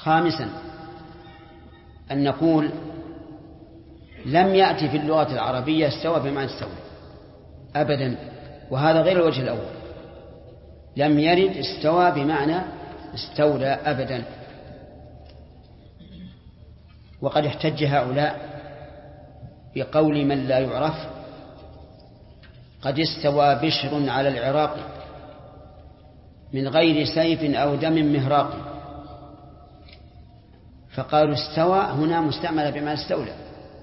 خامسا أن نقول لم يأتي في اللغة العربية استوى بمعنى استولى أبدا، وهذا غير الوجه الأول. لم يرد استوى بمعنى استولى أبدا. وقد احتج هؤلاء بقول من لا يعرف: قد استوى بشر على العراق من غير سيف أو دم مهراق. فقالوا استوى هنا مستعملة بما استولى.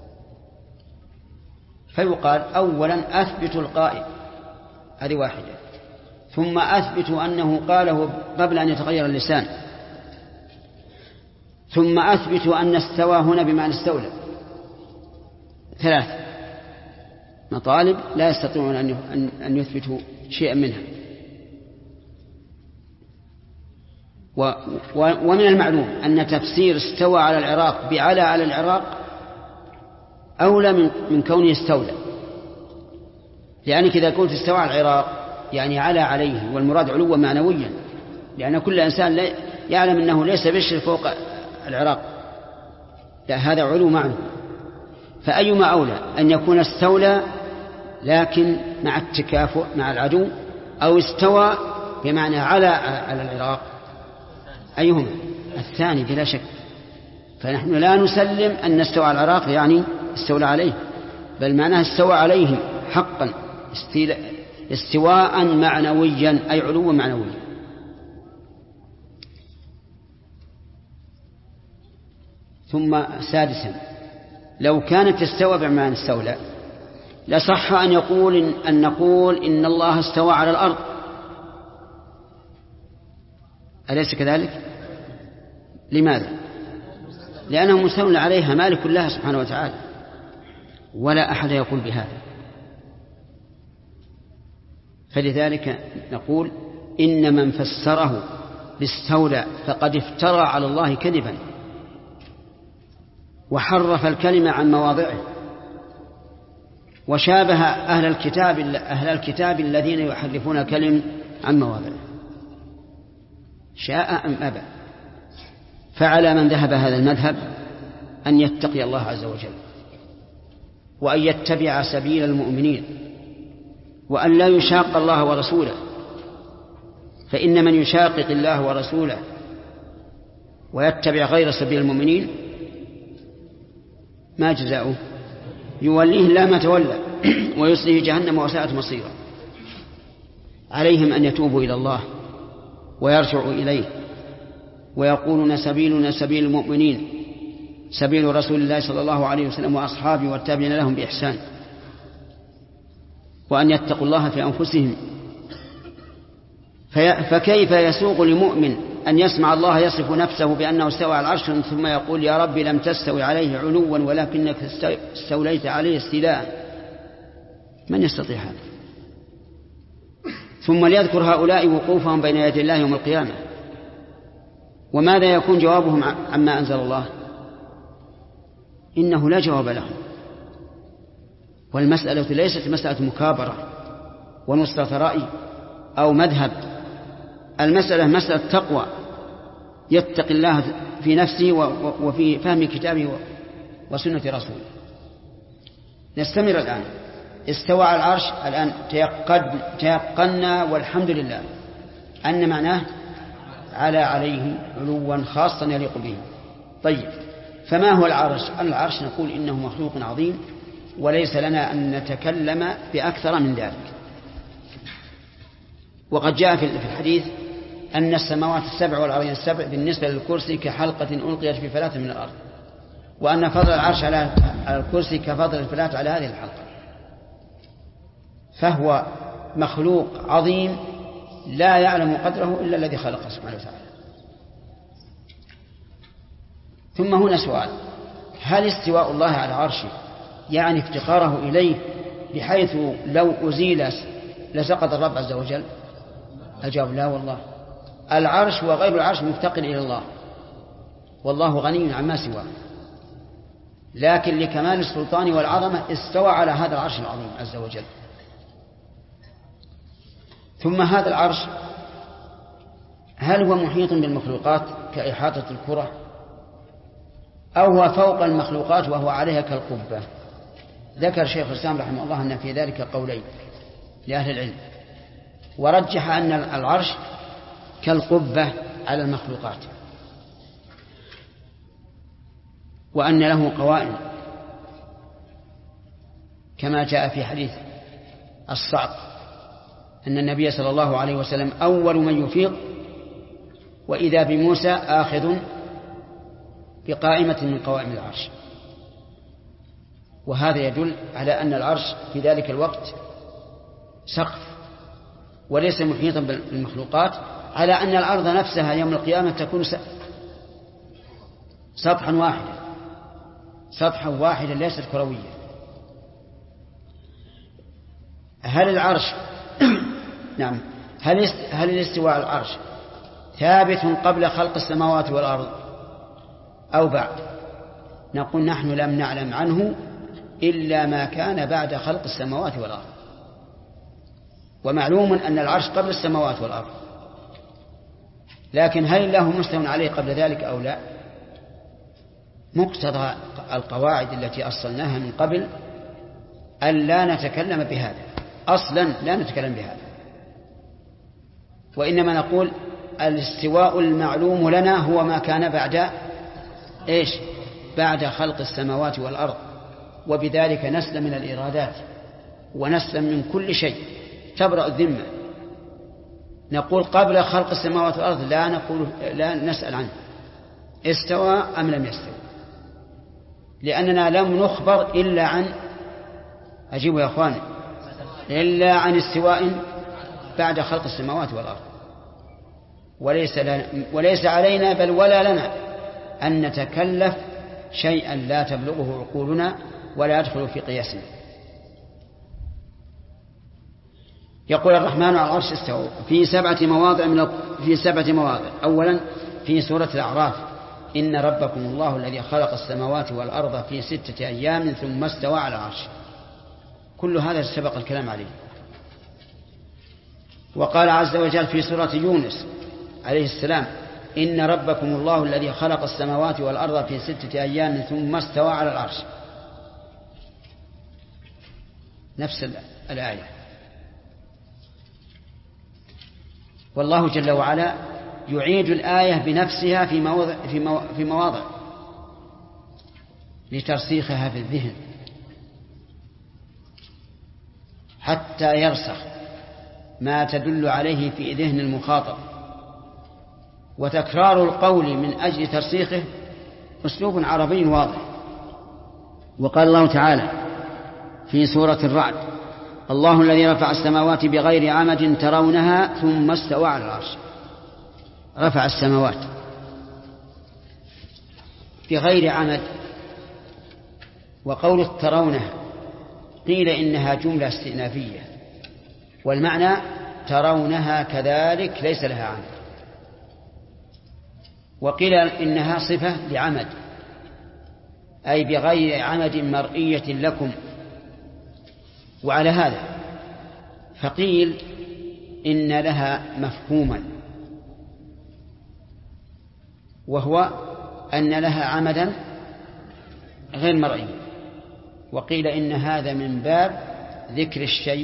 فيقال أولا أثبت القائل، هذه واحدة، ثم أثبت أنه قاله قبل أن يتغير اللسان، ثم أثبت أن استوى هنا بمعنى استولى. ثلاث مطالب لا يستطيعون أن يثبتوا شيئا منها. ومن المعلوم أن تفسير استوى على العراق بعلى على العراق أولى من كونه استولى، لأنك إذا قلت استوى على العراق يعني على عليه، والمراد علوا معنويا، لأن كل إنسان يعلم أنه ليس بشر فوق العراق، لا، هذا علو معنى. فأيما أولى أن يكون استولى لكن مع التكافؤ مع العدو، أو استوى بمعنى على العراق؟ أيهما؟ الثاني بلا شك. فنحن لا نسلم أن استوى على العراق يعني استولى عليه، بل معناه استوى عليه حقا استواء معنويا، أي علو معنوي. ثم سادسا لو كانت استوى بمعنى استولى لصح أن نقول إن الله استوى على الأرض، أليس كذلك؟ لماذا؟ لأنه مستولى عليها مالك الله سبحانه وتعالى، ولا أحد يقول بهذا. فلذلك نقول إن من فسره باستولى فقد افترى على الله كذبا وحرف الكلمة عن مواضعه، وشابه أهل الكتاب الذين يحرفون الكلم عن مواضعه، شاء أم أبى. فعلى من ذهب هذا المذهب أن يتقي الله عز وجل، وأن يتبع سبيل المؤمنين، وأن لا يشاق الله ورسوله، فإن من يشاقق الله ورسوله ويتبع غير سبيل المؤمنين ما جزاؤه؟ يوليه الله ما تولى ويصليه جهنم وساءت مصيرا. عليهم أن يتوبوا إلى الله ويرجعوا إليه ويقولون سبيلنا سبيل المؤمنين، سبيل رسول الله صلى الله عليه وسلم وأصحابه والتابعين لهم بإحسان، وأن يتقوا الله في أنفسهم. فكيف يسوق لمؤمن أن يسمع الله يصف نفسه بأنه استوى على العرش ثم يقول يا رب لم تستوي عليه علوا ولكنك استوليت عليه استيلاء؟ من يستطيع هذا؟ ثم ليذكر هؤلاء وقوفهم بين يدي الله يوم القيامة، وماذا يكون جوابهم عما أنزل الله؟ إنه لا جواب لهم. والمسألة ليست مسألة مكابرة ونصرة رأي أو مذهب، المسألة مسألة تقوى، يتقي الله في نفسه وفي فهم كتابه وسنة رسوله. نستمر الآن. استوى على العرش، الآن تيقنا والحمد لله أن معناه على عليه علوا خاصا يليق به. طيب، فما هو العرش؟ العرش نقول إنه مخلوق عظيم وليس لنا أن نتكلم بأكثر من ذلك. وقد جاء في الحديث أن السماوات السبع والأرضين السبع بالنسبة للكرسي كحلقة ألقيت في فلاة من الأرض، وأن فضل العرش على الكرسي كفضل الفلاة على هذه الحلقة. فهو مخلوق عظيم لا يعلم قدره إلا الذي خلقه سبحانه وتعالى. ثم هنا سؤال: هل استواء الله على عرشه يعني افتقاره إليه بحيث لو أزيل لسقط الرب عز وجل؟ الجواب لا والله. العرش وغير العرش مفتقر إلى الله، والله غني عما سواه، لكن لكمال السلطان والعظمة استوى على هذا العرش العظيم عز وجل. ثم هذا العرش هل هو محيط بالمخلوقات كإحاطة الكرة أو هو فوق المخلوقات وهو عليها كالقبة. ذكر شيخ الإسلام رحمه الله أن في ذلك قولين لأهل العلم، ورجح أن العرش كالقبة على المخلوقات، وأن له قوائم كما جاء في حديث الصعق أن النبي صلى الله عليه وسلم أول من يفيض وإذا بموسى آخذ بقائمة من قوائم العرش. وهذا يدل على أن العرش في ذلك الوقت سقف وليس محيطا بالمخلوقات، على أن الأرض نفسها يوم القيامة تكون سطحا واحدا ليست كروية. هل العرش نعم هل الاستواء على العرش ثابت قبل خلق السماوات والأرض أو بعد؟ نقول نحن لم نعلم عنه إلا ما كان بعد خلق السماوات والأرض، ومعلوم أن العرش قبل السماوات والأرض، لكن هل الله مستوى عليه قبل ذلك أو لا؟ مقتضى القواعد التي أصلناها من قبل أن لا نتكلم بهذا، أصلا لا نتكلم بهذا، وإنما نقول الاستواء المعلوم لنا هو ما كان بعد بعد خلق السماوات والأرض، وبذلك نسلم من الإرادات ونسلم من كل شيء، تبرأ الذمة. نقول قبل خلق السماوات والأرض لا نسأل عنه استوى أم لم يستوى، لأننا لم نخبر إلا عن أجيبوا يا أخواني إلا عن استواء بعد خلق السماوات والأرض، وليس علينا بل ولا لنا أن نتكلف شيئا لا تبلغه عقولنا ولا يدخل في قياسنا. يقول الرحمن على العرش استوى في سبعة مواضع. أولا في سورة الأعراف إن ربكم الله الذي خلق السماوات والأرض في 6 أيام ثم استوى على العرش، كل هذا سبق الكلام عليه. وقال عز وجل في سورة يونس عليه السلام إن ربكم الله الذي خلق السماوات والأرض في 6 أيام ثم استوى على العرش، نفس الآية. والله جل وعلا يعيد الآية بنفسها في مواضع لترسيخها في الذهن حتى يرسخ ما تدل عليه في ذهن المخاطب. وتكرار القول من أجل ترسيخه أسلوب عربي واضح. وقال الله تعالى في سورة الرعد الله الذي رفع السماوات بغير عمد ترونها ثم استوى على العرش. رفع السماوات بغير عمد، وقوله ترونها قيل إنها جملة استئنافية، والمعنى ترونها كذلك ليس لها عمد، وقيل إنها صفة لعمد أي بغير عمد مرئية لكم. وعلى هذا فقيل إن لها مفهوما، وهو أن لها عمدا غير مرئي، وقيل إن هذا من باب ذكر الشيء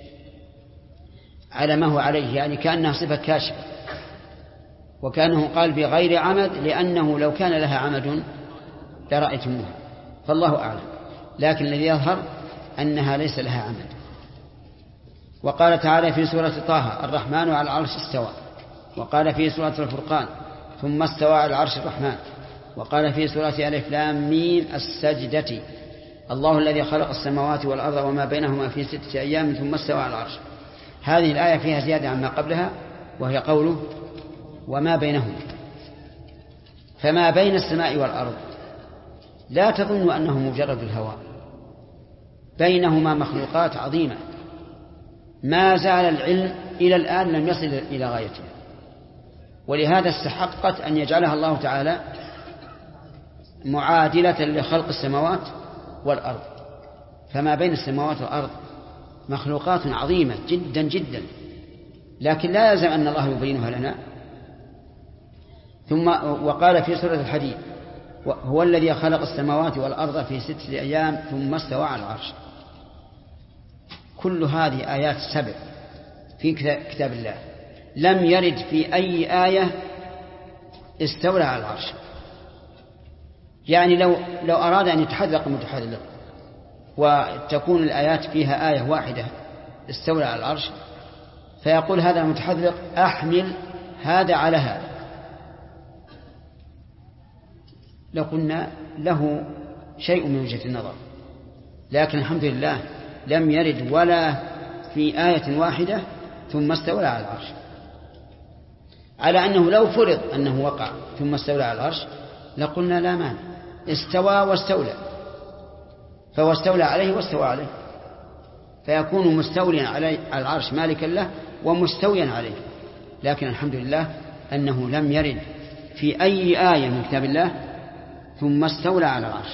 على ما هو عليه، يعني كأنها صفة كاشفة، وكأنه قال بغير عمد لأنه لو كان لها عمد لرأيتموها، فالله أعلم، لكن الذي يظهر أنها ليس لها عمد. وقال تعالى في سورة طه الرحمن على العرش استوى، وقال في سورة الفرقان ثم استوى على العرش الرحمن، وقال في سورة ألف لام ميم السجدة الله الذي خلق السماوات والأرض وما بينهما في 6 أيام ثم استوى على العرش. هذه الآية فيها زيادة عما قبلها، وهي قوله وما بينهما. فما بين السماء والأرض لا تظن أنه مجرد الهواء، بينهما مخلوقات عظيمة ما زال العلم إلى الآن لم يصل إلى غايته، ولهذا استحقت أن يجعلها الله تعالى معادلة لخلق السماوات والأرض. فما بين السماوات والأرض مخلوقات عظيمة جدا جدا، لكن لا يلزم أن الله يبينها لنا. ثم وقال في سورة الحديد هو الذي خلق السماوات والأرض في 6 أيام ثم استوى على العرش. كل هذه آيات 7 في كتاب الله، لم يرد في أي آية استولى على العرش. يعني لو أراد أن يتحذلق المتحذلق وتكون الآيات فيها آية واحدة استولى على العرش، فيقول هذا المتحذلق أحمل هذا على هذا، لقلنا له شيء من وجهة النظر. لكن الحمد لله لم يرد ولا في آية واحدة ثم استولى على العرش، على أنه لو فرض أنه وقع ثم استولى على العرش لقلنا لا مانع، استوى واستولى، فهو استولى عليه واستوى عليه، فيكون مستوليا على العرش مالكا له ومستويا عليه. لكن الحمد لله أنه لم يرد في أي آية من كتاب الله ثم استولى على العرش.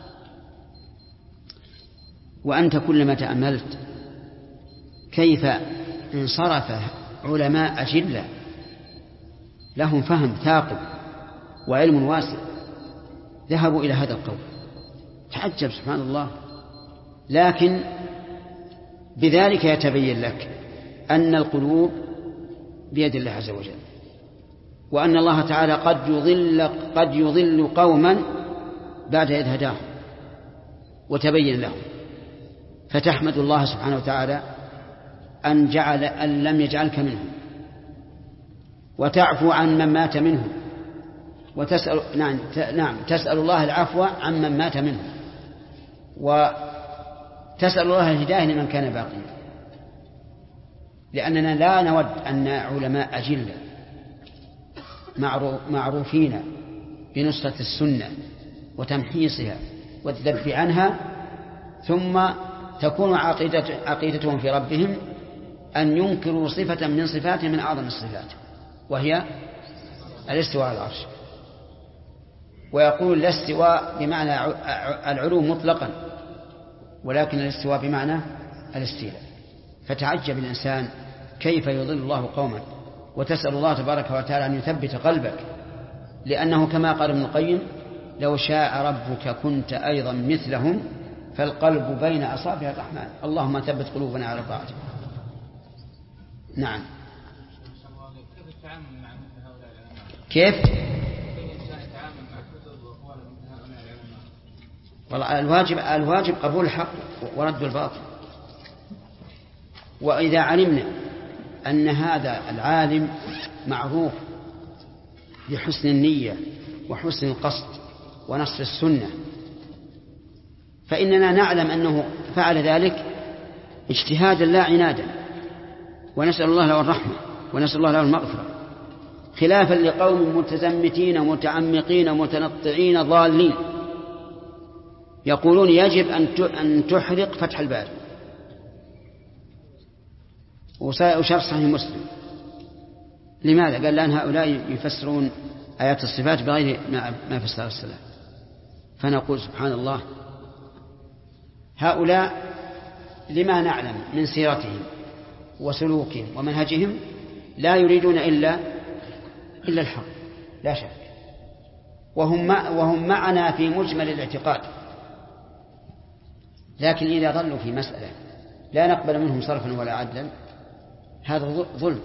وأنت كلما تأملت كيف انصرف علماء أجلة لهم فهم ثاقب وعلم واسع ذهبوا إلى هذا القول، تعجب سبحان الله. لكن بذلك يتبين لك أن القلوب بيد الله عز وجل، وأن الله تعالى قد يضل قوما بعد إذ هداهم وتبين لهم، فتحمد الله سبحانه وتعالى أن لم يجعلك منهم، وتعفو عن من مات منهم، تسأل الله العفو عن من مات منهم، وتسأل الله الهداية لمن كان باقيا، لأننا لا نود أن علماء أجلة معروفين بنصرة السنة وتمحيصها والذب عنها ثم تكون عقيدتهم في ربهم أن ينكروا صفة من صفاتهم من أعظم الصفات، وهي الاستواء على العرش، ويقول الاستواء بمعنى العلو مطلقا، ولكن الاستواء بمعنى الاستيلاء. فتعجب الإنسان كيف يضل الله قوما، وتسأل الله تبارك وتعالى أن يثبت قلبك، لأنه كما قال ابن القيم لو شاء ربك كنت أيضا مثلهم فالقلب بين أصابع الرحمن، اللهم ثبت قلوبنا على طاعتك. نعم. كيف؟ والله الواجب قبول الحق ورد الباطل. وإذا علمنا أن هذا العالم معروف بحسن النية وحسن القصد ونصر السنة، فإننا نعلم أنه فعل ذلك اجتهادا لا عنادا، ونسأل الله له الرحمة ونسأل الله له المغفرة، خلافا لقوم متزمتين متعمقين متنطعين ضالين يقولون يجب أن تحرق فتح الباري وشرح صحيح مسلم. لماذا؟ قال لأن هؤلاء يفسرون آيات الصفات بغير ما فسر السلام. فنقول سبحان الله، هؤلاء لما نعلم من سيرتهم وسلوكهم ومنهجهم لا يريدون إلا الحق لا شك، وهم معنا في مجمل الاعتقاد، لكن إذا ظلوا في مسألة لا نقبل منهم صرفا ولا عدلا هذا ظلم،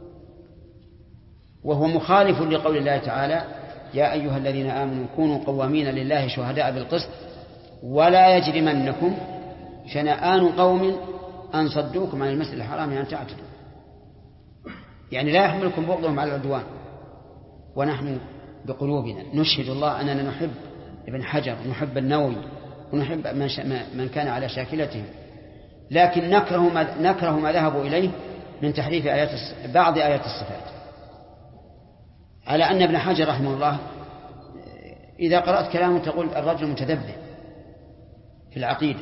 وهو مخالف لقول الله تعالى يا أيها الذين آمنوا كونوا قوامين لله شهداء بالقسط ولا يجرمنكم شنآن قوم أن صدوكم عن المسجد الحرام أن تعتدوا، يعني لا يحملكم بغضهم على العدوان، ونحن بقلوبنا نشهد الله أننا نحب ابن حجر ونحب النووي ونحب من كان على شاكلتهم، لكن نكره ما ذهبوا إليه من تحريف بعض آيات الصفات، على أن ابن حجر رحمه الله إذا قرأت كلامه تقول الرجل متذبذب في العقيدة،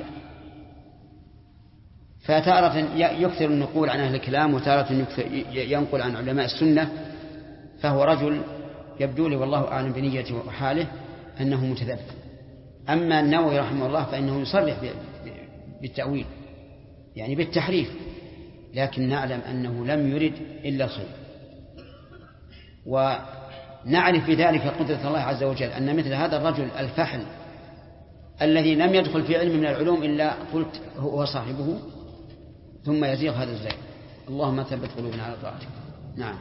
فتارة يكثر النقول عن أهل الكلام وتارة ينقل عن علماء السنة، فهو رجل يبدو لي والله أعلم بنيته وحاله أنه متذبذب. أما النووي رحمه الله فإنه يصرح بالتأويل يعني بالتحريف، لكن نعلم أنه لم يرد إلا الخير. نعرف بذلك قدرة الله عز وجل، أن مثل هذا الرجل الفحل الذي لم يدخل في علم من العلوم إلا قلت هو صاحبه، ثم يزيغ هذا الزيغ. اللهم ثبت قلوبنا على طاعتك. نعم.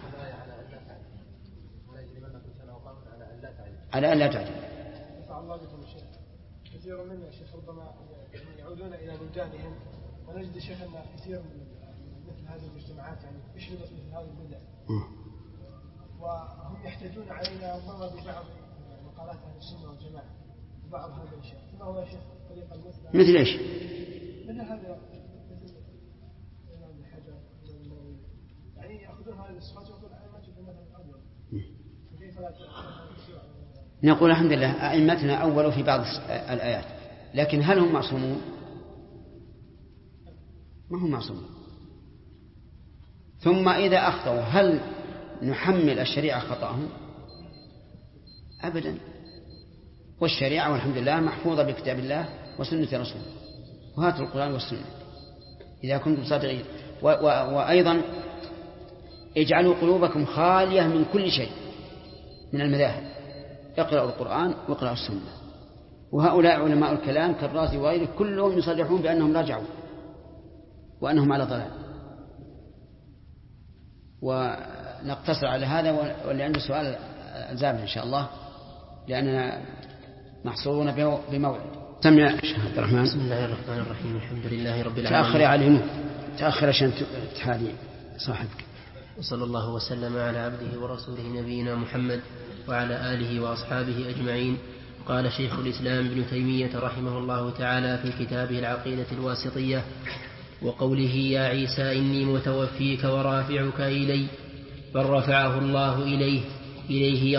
على أن لا تعجل. كثير منا شيخ ربما يعودون إلى بلدانهم، ونجد شيخ أن كثير من مثل هذه المجتمعات يعني يشهدوا مثل هذه البدع، وهم يحتاجون علينا ربما ببعض مقالات أهل السنة والجماعة وبعض هذا الشيء. فما هو شيخ طريقة المثل؟ مثل إيش؟ مثل هذا، مثل الإمام الحجر يعني يأخذون هذه الصفات ويقول أئمة المذهب الأول، فكيف لا نقول الحمد لله أئمتنا أولوا في بعض الآيات، لكن هل هم معصومون؟ ما هم معصومون. ثم إذا أخطأوا هل نحمل الشريعة خطأهم؟ أبدا. والشريعة والحمد لله محفوظة بكتاب الله وسنة رسوله، وهاتوا القرآن والسنة إذا كنتم صادقين. وأيضا اجعلوا قلوبكم خالية من كل شيء من المذاهب، اقرأوا القرآن واقرأوا السنة. وهؤلاء علماء الكلام كالرازي وغيره كلهم يصرحون بأنهم رجعوا وأنهم على ضلال. ونقتصر على هذا، واللي عنده سؤال الزامن إن شاء الله لأننا محصورون بموعد. سمع الشيخ عبد الرحمن. بسم الله الرحمن الرحيم. الحمد لله رب العالمين. تأخر عليهم، تأخر عشان تحالي صاحبك. وصلى الله وسلم على عبده ورسوله نبينا محمد وعلى آله وأصحابه أجمعين. قال شيخ الإسلام ابن تيمية رحمه الله تعالى في كتابه العقيدة الواسطية: وقوله يا عيسى إني متوفيك ورافعك إلي، بل رفعه الله إليه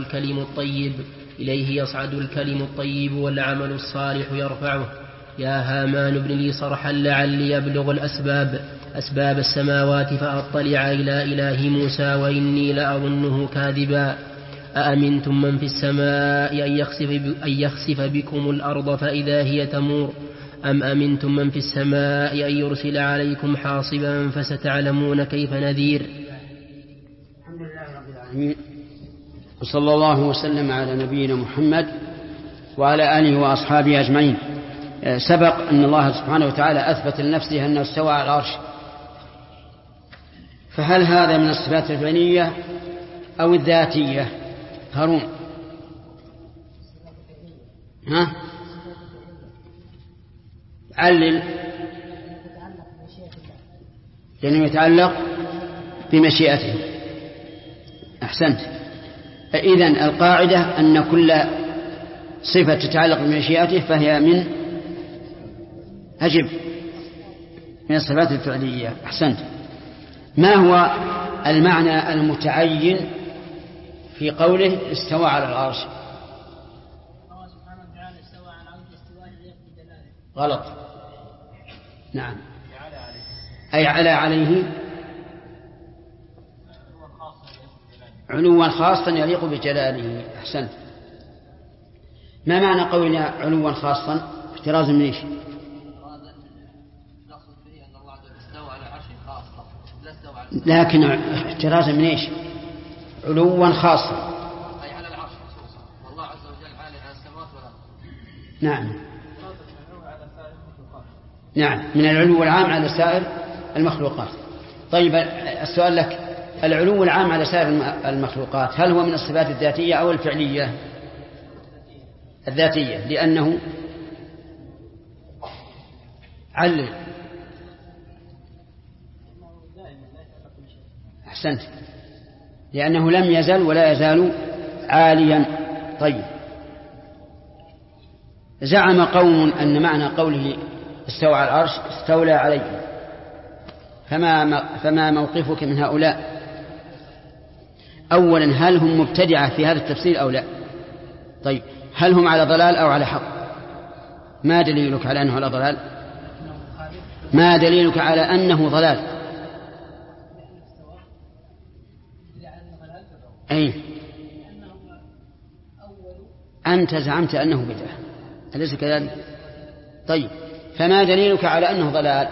يصعد الكلم الطيب والعمل الصالح يرفعه. يا هامان ابن لي صرحا لعلي أبلغ أسباب السماوات فأطلع إلى إله موسى وإني لأظنه كاذبا. أأمنتم من في السماء أن يخسف بكم الأرض فإذا هي تمور، أم أمنتم من في السماء أن يرسل عليكم حاصبا فستعلمون كيف نذير. الحمد لله رب العالمين، وصلى الله وسلم على نبينا محمد وعلى آله وأصحابه أجمعين. سبق أن الله سبحانه وتعالى أثبت لنفسه أنه استوى على العرش، فهل هذا من الصفات الفعلية أو الذاتية؟ هارون علل. لأنه يتعلق بمشيئته. أحسنت. إذن القاعدة أن كل صفة تتعلق بمشيئته فهي من الصفات الفعلية. أحسنت. ما هو المعنى المتعين في قوله استوى على العرش؟ الله سبحانه وتعالى استوى على العرش استواء يليق بجلاله. غلط. نعم. أي عليه علوا خاصا يليق بجلاله. أحسنت. ما معنى قولنا علوا خاصا؟ احترازا من ايش؟ لكن احترازا من ايش؟ علوا خاصا أي على العرش خصوصا، والله عز وجل عالي على السماوات والأرض. نعم، من العلو العام على سائر المخلوقات. طيب السؤال لك، العلو العام على سائر المخلوقات هل هو من الصفات الذاتية أو الفعلية؟ الذاتية، لأنه علل. أحسنت. لأنه لم يزل ولا يزال عاليا. طيب، زعم قوم أن معنى قوله استوى على العرش استولى عليه، فما موقفك من هؤلاء؟ أولا، هل هم مبتدعة في هذا التفسير أو لا؟ طيب، هل هم على ضلال أو على حق؟ ما دليلك على أنه على ضلال؟ ما دليلك على أنه ضلال؟ أي أنت زعمت أنه بدعة، أليس كذلك؟ طيب، فما دليلك على أنه ضلال؟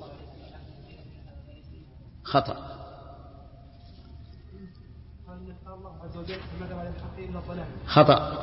خطأ. قال الله عز وجل فماذا بعد الحق إلا الضلال. خطأ.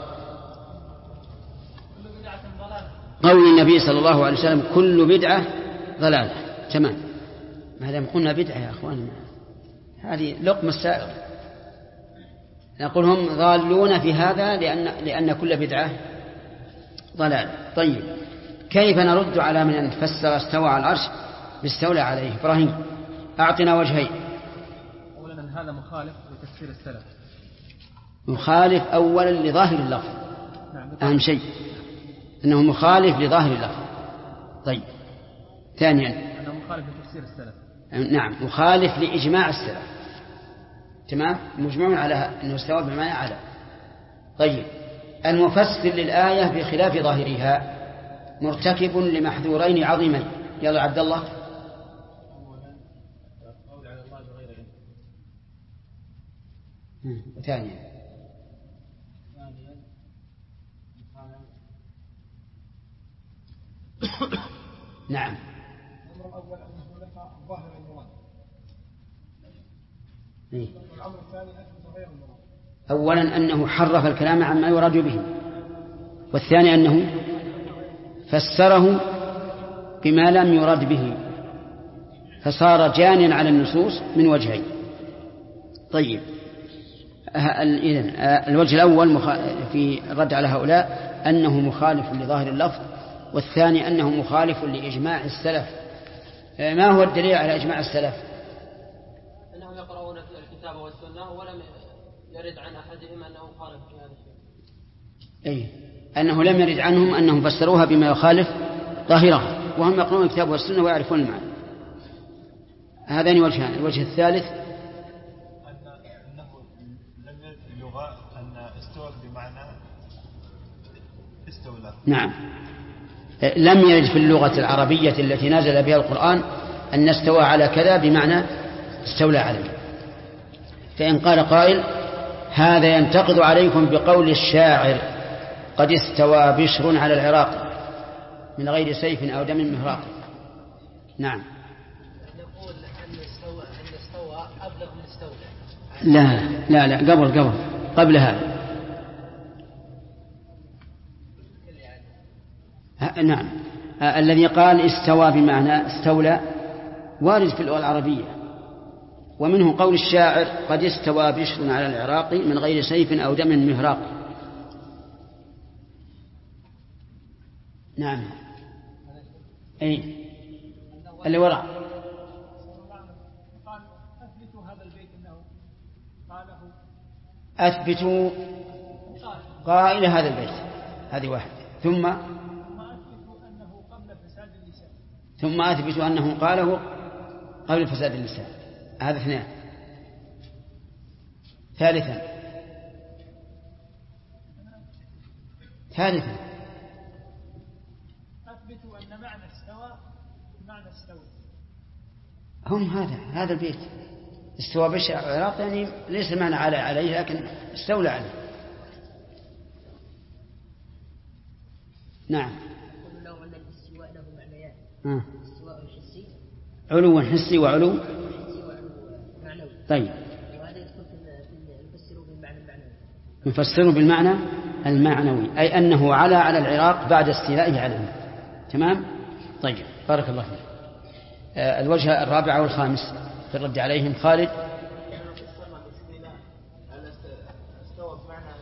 كل بدعة ضلالة. قول النبي صلى الله عليه وسلم كل بدعة ضلالة. تمام. ما دام قلنا بدعة يا أخوان هذه لقمة السائر. نقول هم ضالون في هذا لأن كل بدعة ضلال. طيب كيف نرد على من فسر استوى على العرش باستولى عليه؟ إبراهيم أعطنا وجهين. أولا هذا مخالف لتفسير السلف. مخالف أولا لظاهر اللفظ. أهم شيء أنه مخالف لظاهر اللفظ. طيب ثانيا أنه مخالف لتفسير السلف. نعم مخالف لإجماع السلف. تمام مجمع على أنه استوى بمعنى على. طيب المفسر للآية بخلاف ظاهرها مرتكب لمحذورين عظيمين. يلا عبد الله. قول على الله بغير علم. وثانيا نعم الأمر الأول أن هناك ظاهر المراد. والأمر الثاني أثبت غير المراد. أولا أنه حرف الكلام عما يراد به، والثاني أنه فسره بما لم يرد به فصار جانيا على النصوص من وجهين. طيب إذن الوجه الأول في الرد على هؤلاء أنه مخالف لظاهر اللفظ، والثاني أنه مخالف لإجماع السلف. ما هو الدليل على إجماع السلف؟ أنهم يقرؤون في الكتاب والسنة ولم يرد عن أحدهم أنه خالف في هذا الشيء. أنه لم يرد عنهم أنهم فسروها بما يخالف ظاهرها، وهم يقرؤون الكتاب والسنة ويعرفون المعنى. هذان وجهان. الوجه الثالث أنه لم يرد في اللغة أن استوى بمعنى استولى. نعم لم يرد في اللغة العربية التي نزل بها القرآن أن استوى على كذا بمعنى استولى عليه. فإن قال قائل هذا ينتقد عليكم بقول الشاعر قد استوى بشر على العراق من غير سيف أو دم مهراق. نعم نقول أن استوى أبلغ من استولى. لا قبل هذا. نعم الذي قال استوى بمعنى استولى وارد في اللغة العربية، ومنه قول الشاعر قد استوى بشر على العراق من غير سيف أو دم مهراق. نعم اللي وراء قال أثبتوا هذا البيت أنه قاله. أثبتوا قائل هذا البيت، هذه واحد. ثم أثبتوا أنه قاله قبل فساد اللسان. هذا اثنان. ثالثا أثبتوا أن معنى استوى بمعنى استوى. هم هذا البيت استوى بشر على العراق يعني ليس معنى عليه لكن استولى عليه. نعم لو أن الاستواء له معنيان. استواء حسي علو حسي وعلو معنوي. طيب وهذا يدخل في نفسره بالمعنى المعنوي. نفسره بالمعنى المعنوي أي أنه على العراق بعد استيلائه عليهم. تمام. طيب بارك الله فيك. الوجه الرابع والخامس في الرد عليهم. خالد. استوى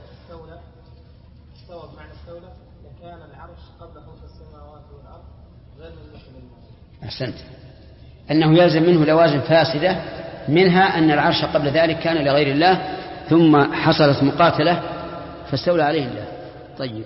بمعنى استولى لكان العرش قبل خلق السماوات والأرض غير مملوك. أحسنت. أنه يلزم منه لوازم فاسدة، منها أن العرش قبل ذلك كان لغير الله ثم حصلت مقاتلة فاستولى عليه الله. طيب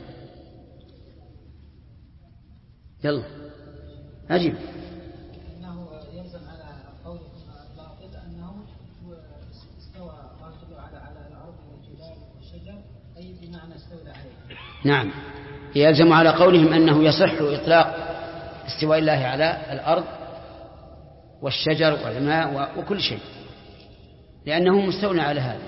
يلا أجيب. أنه يلزم على قولكم الباطل أنه استوى على الأرض والجبال والشجر أي بمعنى استولى عليه. نعم يلزم على قولهم أنه يصح إطلاق استواء الله على الأرض والشجر والماء وكل شيء لأنه مستولى على هذا.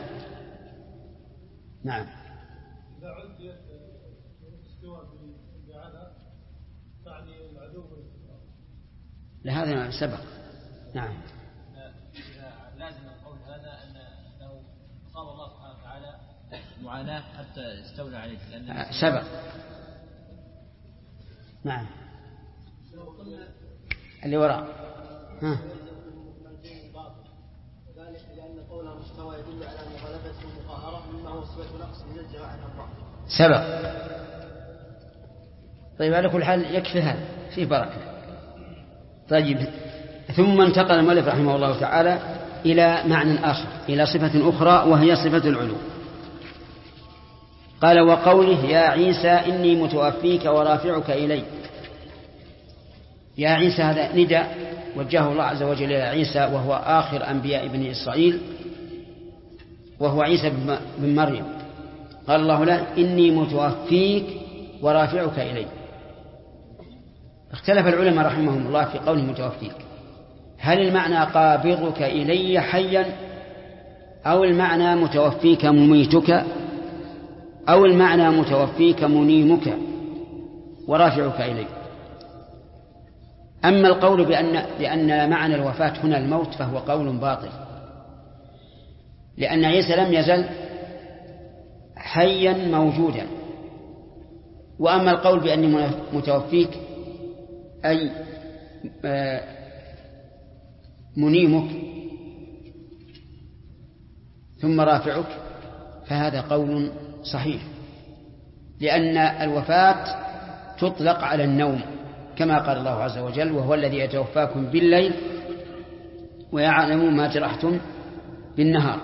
نعم إذا عدت استوى على تعني العدو لهذا ما سبق. نعم لازم القول هذا أنه قال الله سبحانه وتعالى على معاناة حتى استولى عليه سبق. نعم اللي وراء. وذلك لأن قوله مستوى يدل على مغالبة المقاهرة مما هو صفة نقص ينزه عن الله. سبق. طيب على كل حال يكفي هذا فيه بركة. طيب ثم انتقل المؤلف رحمه الله تعالى إلى معنى آخر، إلى صفة أخرى وهي صفة العلو. قال وقوله يا عيسى إني متوفيك ورافعك إلي. يا عيسى هذا نداء وجهه الله عز وجل إلى عيسى وهو آخر أنبياء بني إسرائيل، وهو عيسى بن مريم. قال الله له إني متوفيك ورافعك إلي. اختلف العلماء رحمهم الله في قوله متوفيك، هل المعنى قابضك إلي حيا، أو المعنى متوفيك مميتك، أو المعنى متوفيك منيمك ورافعك إلي. أما القول بأن معنى الوفاة هنا الموت فهو قول باطل، لأن عيسى لم يزل حيا موجودا. وأما القول بأني متوفيك أي منيمك ثم رافعك فهذا قول صحيح، لأن الوفاة تطلق على النوم كما قال الله عز وجل وهو الذي يتوفاكم بالليل ويعلم ما جرحتم بالنهار.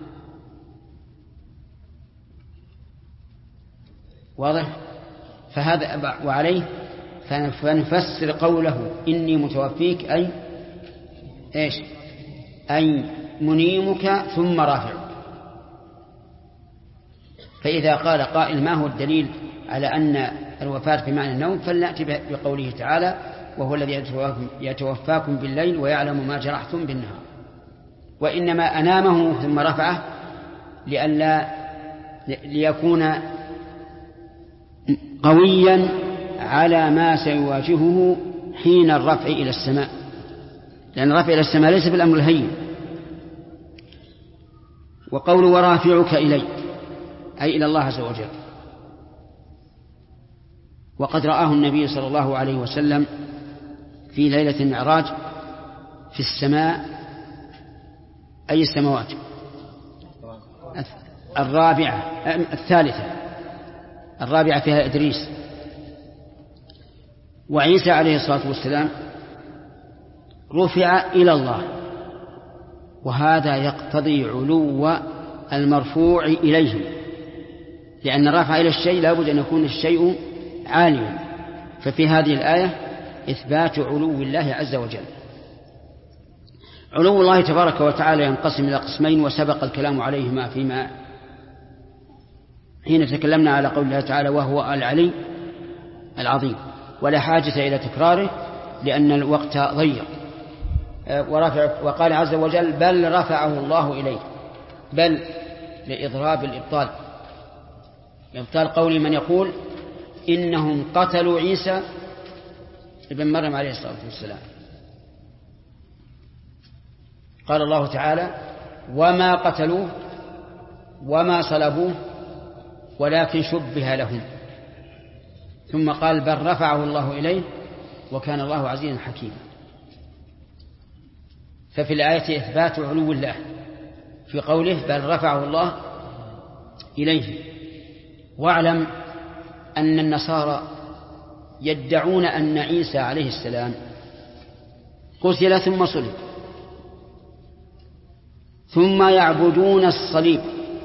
واضح؟ فهذا وعليه فنفسر قوله إني متوفيك أي إيش؟ أي منيمك ثم رافعك. فإذا قال قائل ما هو الدليل على أن الوفاة بمعنى النوم، فلنأتي بقوله تعالى وهو الذي يتوفاكم بالليل ويعلم ما جرحتم بالنهار. وإنما أنامه ثم رفعه ليكون قويا على ما سيواجهه حين الرفع إلى السماء، لأن الرفع إلى السماء ليس بالأمر الهين. وقول ورافعك إلي أي إلى الله عز وجل. وقد رآه النبي صلى الله عليه وسلم في ليلة المعراج في السماء، أي السماوات الثالثة، الرابعة فيها إدريس. وعيسى عليه الصلاة والسلام رفع إلى الله، وهذا يقتضي علو المرفوع إليه، لأن الرفع إلى الشيء لا بد أن يكون الشيء عاليا. ففي هذه الآية إثبات علو الله عز وجل. علو الله تبارك وتعالى ينقسم إلى قسمين، وسبق الكلام عليهما فيما حين تكلمنا على قول الله تعالى وهو العلي العظيم، ولا حاجة إلى تكراره لأن الوقت ضيق. وقال عز وجل بل رفعه الله إليه، بل لإضراب الإبطال، إبطال قول من يقول إنهم قتلوا عيسى ابن مريم عليه الصلاة والسلام. قال الله تعالى وما قتلوه وما صلبوه ولكن شبه لهم، ثم قال بل رفعه الله إليه وكان الله عزيزا حكيما. ففي الآية إثبات علو الله في قوله بل رفعه الله إليه. واعلم أن النصارى يدعون أن عيسى عليه السلام قتل ثم صلب، ثم يعبدون الصليب،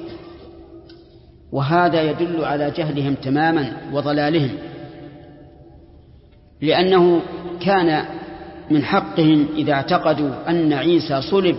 وهذا يدل على جهلهم تماما وضلالهم، لأنه كان من حقهم إذا اعتقدوا أن عيسى صلب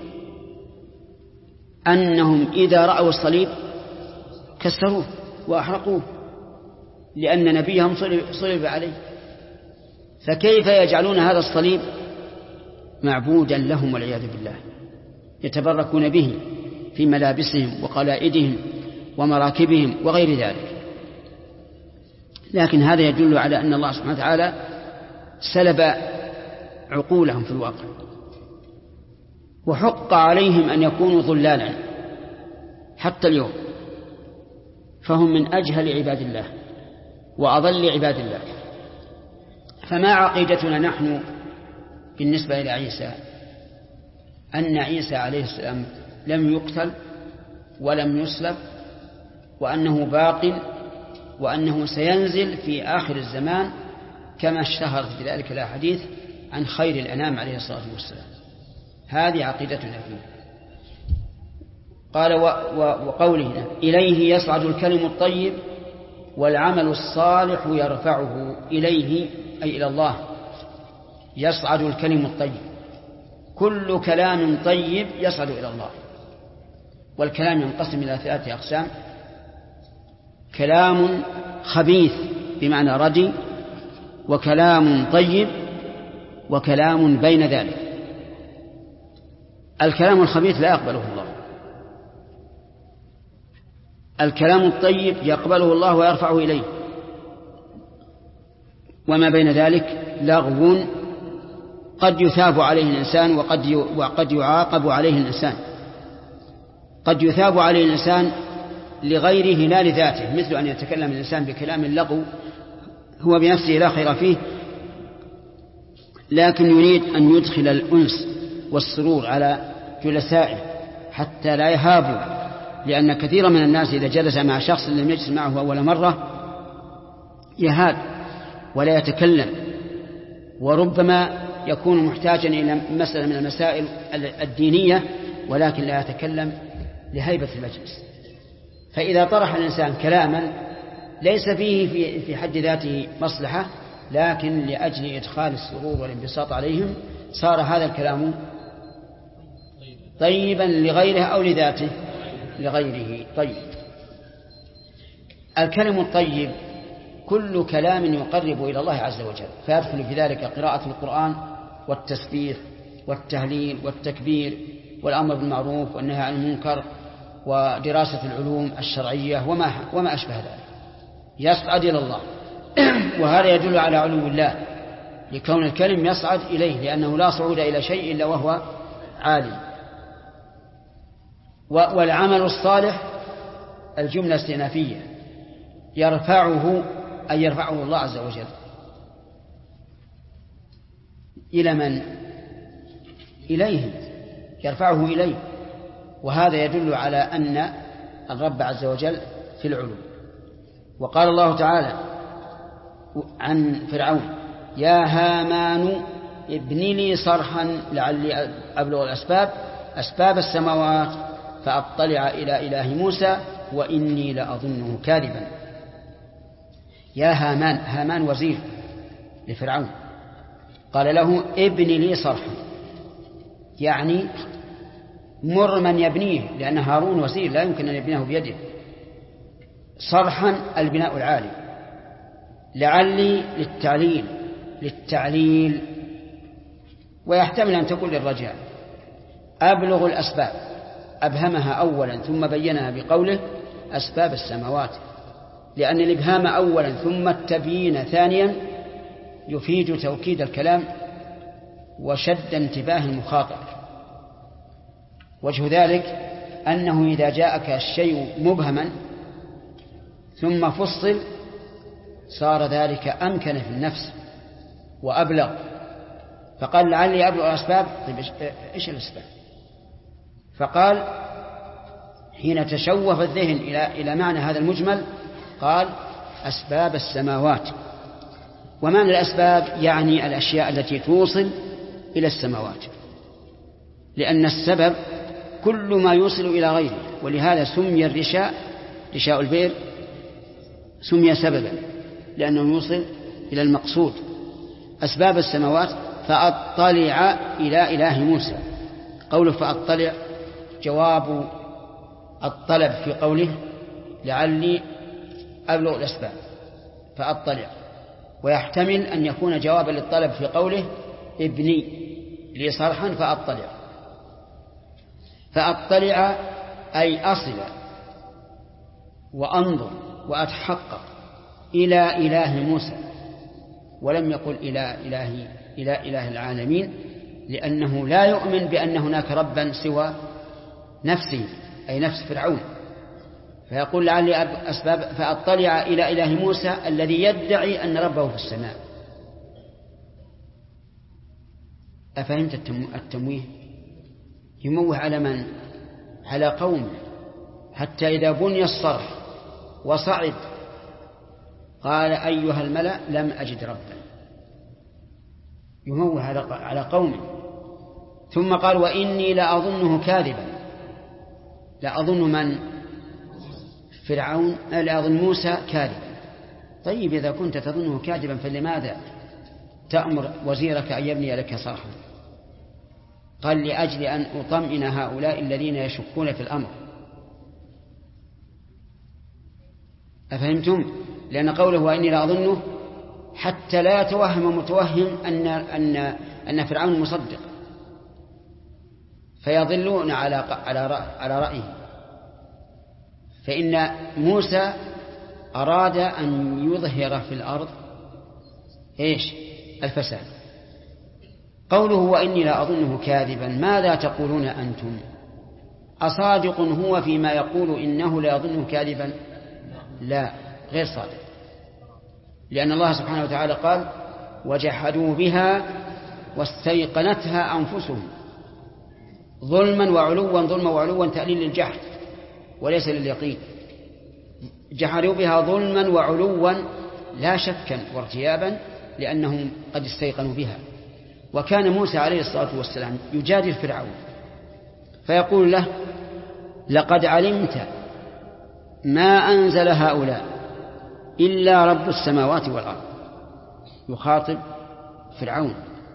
أنهم إذا رأوا الصليب كسروه وأحرقوه، لأن نبيهم صلب عليه. فكيف يجعلون هذا الصليب معبودا لهم والعياذ بالله، يتبركون به في ملابسهم وقلائدهم ومراكبهم وغير ذلك. لكن هذا يدل على أن الله سبحانه وتعالى سلب عقولهم في الواقع، وحق عليهم أن يكونوا ضلالا حتى اليوم، فهم من أجهل عباد الله وأضل عباد الله. فما عقيدتنا نحن بالنسبة إلى عيسى؟ أن عيسى عليه السلام لم يقتل ولم يصلب، وأنه باق، وأنه سينزل في آخر الزمان كما اشتهرت بذلك الأحاديث عن خير الأنام عليه الصلاة والسلام. هذه عقيدتنا فيه. قال وقوله إليه يصعد الكلم الطيب والعمل الصالح يرفعه. إليه أي إلى الله يصعد الكلم الطيب، كل كلام طيب يصعد إلى الله. والكلام ينقسم إلى 3 أقسام: كلام خبيث بمعنى ردي، وكلام طيب، وكلام بين ذلك. الكلام الخبيث لا يقبله الله، الكلام الطيب يقبله الله ويرفعه إليه، وما بين ذلك لغو قد يثاب عليه الإنسان وقد يعاقب عليه الإنسان. قد يثاب عليه الإنسان لغيره لا لذاته، مثل أن يتكلم الإنسان بكلام اللغو هو بنفسه لا خير فيه، لكن يريد أن يدخل الأنس والسرور على جلسائه حتى لا يهابوا، لأن كثيرا من الناس إذا جلس مع شخص لم يجلس معه أول مرة يهاب ولا يتكلم، وربما يكون محتاجا إلى مسألة من المسائل الدينية ولكن لا يتكلم لهيبة المجلس. فإذا طرح الإنسان كلاما ليس فيه في حد ذاته مصلحة، لكن لأجل إدخال السرور والانبساط عليهم، صار هذا الكلام طيبا لغيره أو لذاته لغيره. طيب، الكلم الطيب كل كلام يقرب إلى الله عز وجل، فيدخل في ذلك قراءة القرآن والتسبيح والتهليل والتكبير والأمر بالمعروف والنهي عن المنكر ودراسة العلوم الشرعية وما أشبه ذلك، يصعد إلى الله. وهذا يدل على علو الله، لكون الكلم يصعد إليه، لأنه لا صعود إلى شيء إلا وهو عالي. والعمل الصالح الجملة استئنافية، يرفعه أي يرفعه الله عز وجل. إلى من؟ إليه، يرفعه إليه. وهذا يدل على أن الرب عز وجل في العلو. وقال الله تعالى عن فرعون: يا هامان ابن لي صرحا لعلي أبلغ أسباب السماوات فأطلع إلى إله موسى وإني لأظنه كاذبا. يا هامان، هامان وزير لفرعون، قال له: ابن لي صرحا، يعني مر من يبنيه، لأن هارون وزير لا يمكن أن يبنيه بيده. صرحا البناء العالي، لعلي للتعليل، ويحتمل أن تكون للرجاء. أبلغ الأسباب، أبهمها أولا ثم بينها بقوله أسباب السماوات، لأن الإبهام أولا ثم التبيين ثانيا يفيد توكيد الكلام وشد انتباه المخاطب. وجه ذلك أنه إذا جاءك الشيء مبهما ثم فصل صار ذلك أمكن في النفس وأبلغ. فقال لعلي أبلغ الأسباب. طيب إيش الأسباب؟ فقال حين تشوف الذهن إلى معنى هذا المجمل قال أسباب السماوات. ومعنى الأسباب يعني الأشياء التي توصل إلى السماوات، لأن السبب كل ما يوصل إلى غيره، ولهذا سمي الرشاء، رشاء البئر، سمي سببا لأنه يوصل إلى المقصود. أسباب السماوات فأطلع إلى إله موسى. قوله فأطلع جواب الطلب في قوله لعلي أبلغ الأسباب فأطلع، ويحتمل أن يكون جوابا للطلب في قوله ابني لي صرحا فأطلع. فأطلع أي أصل وأنظر وأتحقق إلى إله موسى، ولم يقل إلى إله العالمين، لأنه لا يؤمن بأن هناك ربا سوى نفسه أي نفس فرعون، فيقول لعلي أسباب فأطلع إلى إله موسى الذي يدعي أن ربه في السماء. أفهمت التمويه؟ يموه على من؟ على قوم، حتى إذا بني الصرح وصعد قال أيها الملأ لم أجد ربا. يموه على قوم. ثم قال وإني لأظنه كاذبا. لا أظن من؟ فرعون. لا أظن موسى كاذبا. طيب إذا كنت تظنه كاذبا فلماذا تأمر وزيرك أن يبني لك صرحا؟ قال لأجل أن أطمئن هؤلاء الذين يشكون في الأمر. أفهمتم؟ لأن قوله وإني لأظنه حتى لا يتوهم متوهم أن فرعون مصدق فيضلون على رأيه. فإن موسى أراد أن يظهر في الأرض الفساد. قوله وإني لا أظنه كاذبا، ماذا تقولون أنتم؟ أصادق هو فيما يقول إنه لا يظنه كاذبا؟ لا، غير صادق، لأن الله سبحانه وتعالى قال وجحدوا بها واستيقنتها أنفسهم ظلما وعلوا تأليل للجحد وليس لليقين. جحدوا بها ظلما وعلوا لا شكا وارتيابا لأنهم قد استيقنوا بها. وكان موسى عليه الصلاة والسلام يجادل فرعون فيقول له لقد علمت ما أنزل هؤلاء إلا رب السماوات والأرض. يخاطب فرعون.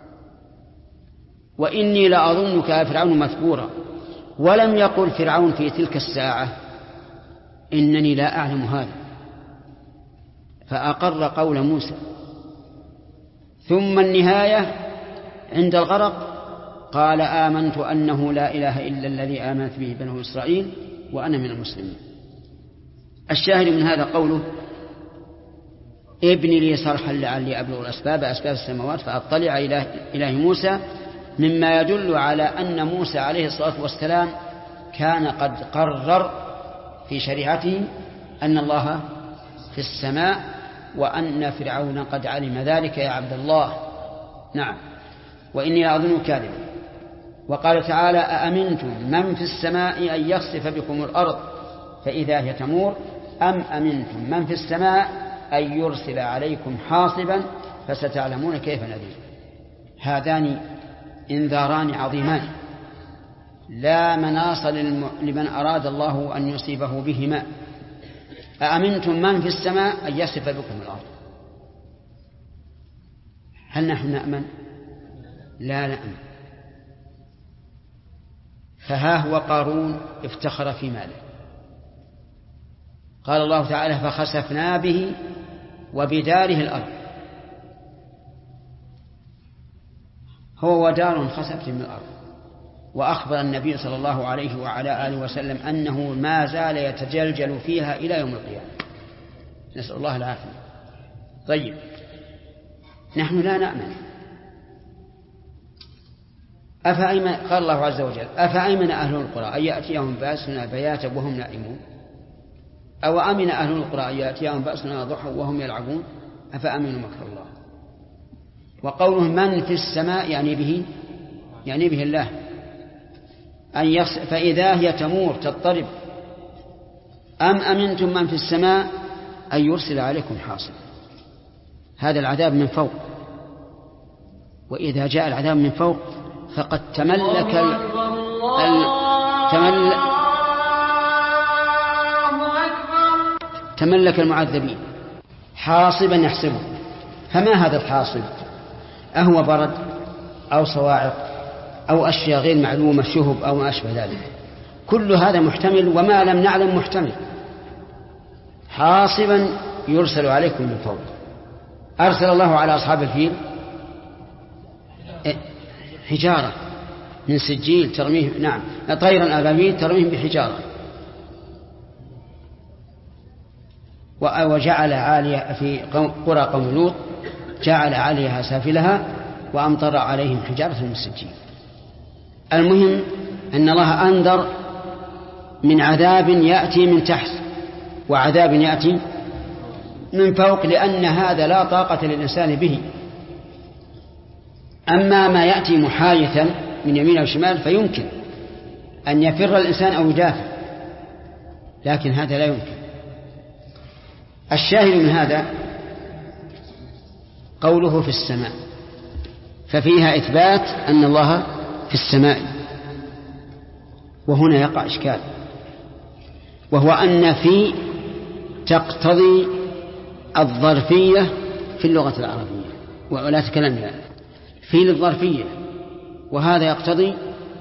وإني لأظنك يا فرعون مثبورا. ولم يقل فرعون في تلك الساعة إنني لا أعلم هذا، فأقر قول موسى. ثم النهاية عند الغرق قال آمنت أنه لا إله إلا الذي آمنت به بنو إسرائيل وأنا من المسلمين. الشاهد من هذا قوله ابن لي صرحا لعلي أبلغ أسباب السماوات فأطلع إله موسى، مما يدل على أن موسى عليه الصلاة والسلام كان قد قرر في شريعته أن الله في السماء وأن فرعون قد علم ذلك يا عبد الله. نعم. وإني لأظنه كاذبا. وقال تعالى أأمنتم من في السماء أن يخسف بكم الأرض فإذا هي تمور أم أمنتم من في السماء أن يرسل عليكم حاصبا فستعلمون كيف نذير. هذان انذاران عظيمان لا مناص لمن أراد الله أن يصيبه بهما. أأمنتم من في السماء أن يخسف بكم الأرض. هل نحن نأمن؟ لا نأمن. فها هو قارون افتخر في ماله. قال الله تعالى فخسفنا به وبداره الأرض. هو ودار خسفت من الأرض. وأخبر النبي صلى الله عليه وعلى آله وسلم أنه ما زال يتجلجل فيها إلى يوم القيامة. نسأل الله العافية. طيب نحن لا نأمن. قال الله عز وجل أفأمن أهل القرى أن يأتيهم بأسنا بياتا وهم نائمون أو أمن أهل القرى أن يأتيهم بأسنا ضحى وهم يلعبون أفأمنوا مكر الله. وقوله من في السماء يعني به الله. فإذا هي تمور تضطرب. أم أمنتم من في السماء أن يرسل عليكم حاصب. هذا العذاب من فوق. وإذا جاء العذاب من فوق فقد تملك المعذبين حاصبا يحسبه. فما هذا الحاصب؟ أهو برد أو صواعق أو أشياء غير معلومة شهب أو ما أشبه ذلك؟ كل هذا محتمل وما لم نعلم محتمل. حاصبا يرسل عليكم من فوق. أرسل الله على أصحاب الفيل حجارة من سجيل ترميه طيرا أبابيل ترميهم بحجارة. وجعل عالية في قرى قوم لوط جعل عليها سافلها وأمطر عليهم حجارة من سجيل. المهم أن الله أنذر من عذاب يأتي من تحت وعذاب يأتي من فوق، لأن هذا لا طاقة للإنسان به. أما ما يأتي محايثا من يمين أو شمال فيمكن أن يفر الإنسان أو يدافع، لكن هذا لا يمكن. الشاهد من هذا قوله في السماء، ففيها إثبات أن الله في السماء. وهنا يقع إشكال، وهو أن في تقتضي الظرفية في اللغة العربية، ولا تكلم يعني في الظرفية، وهذا يقتضي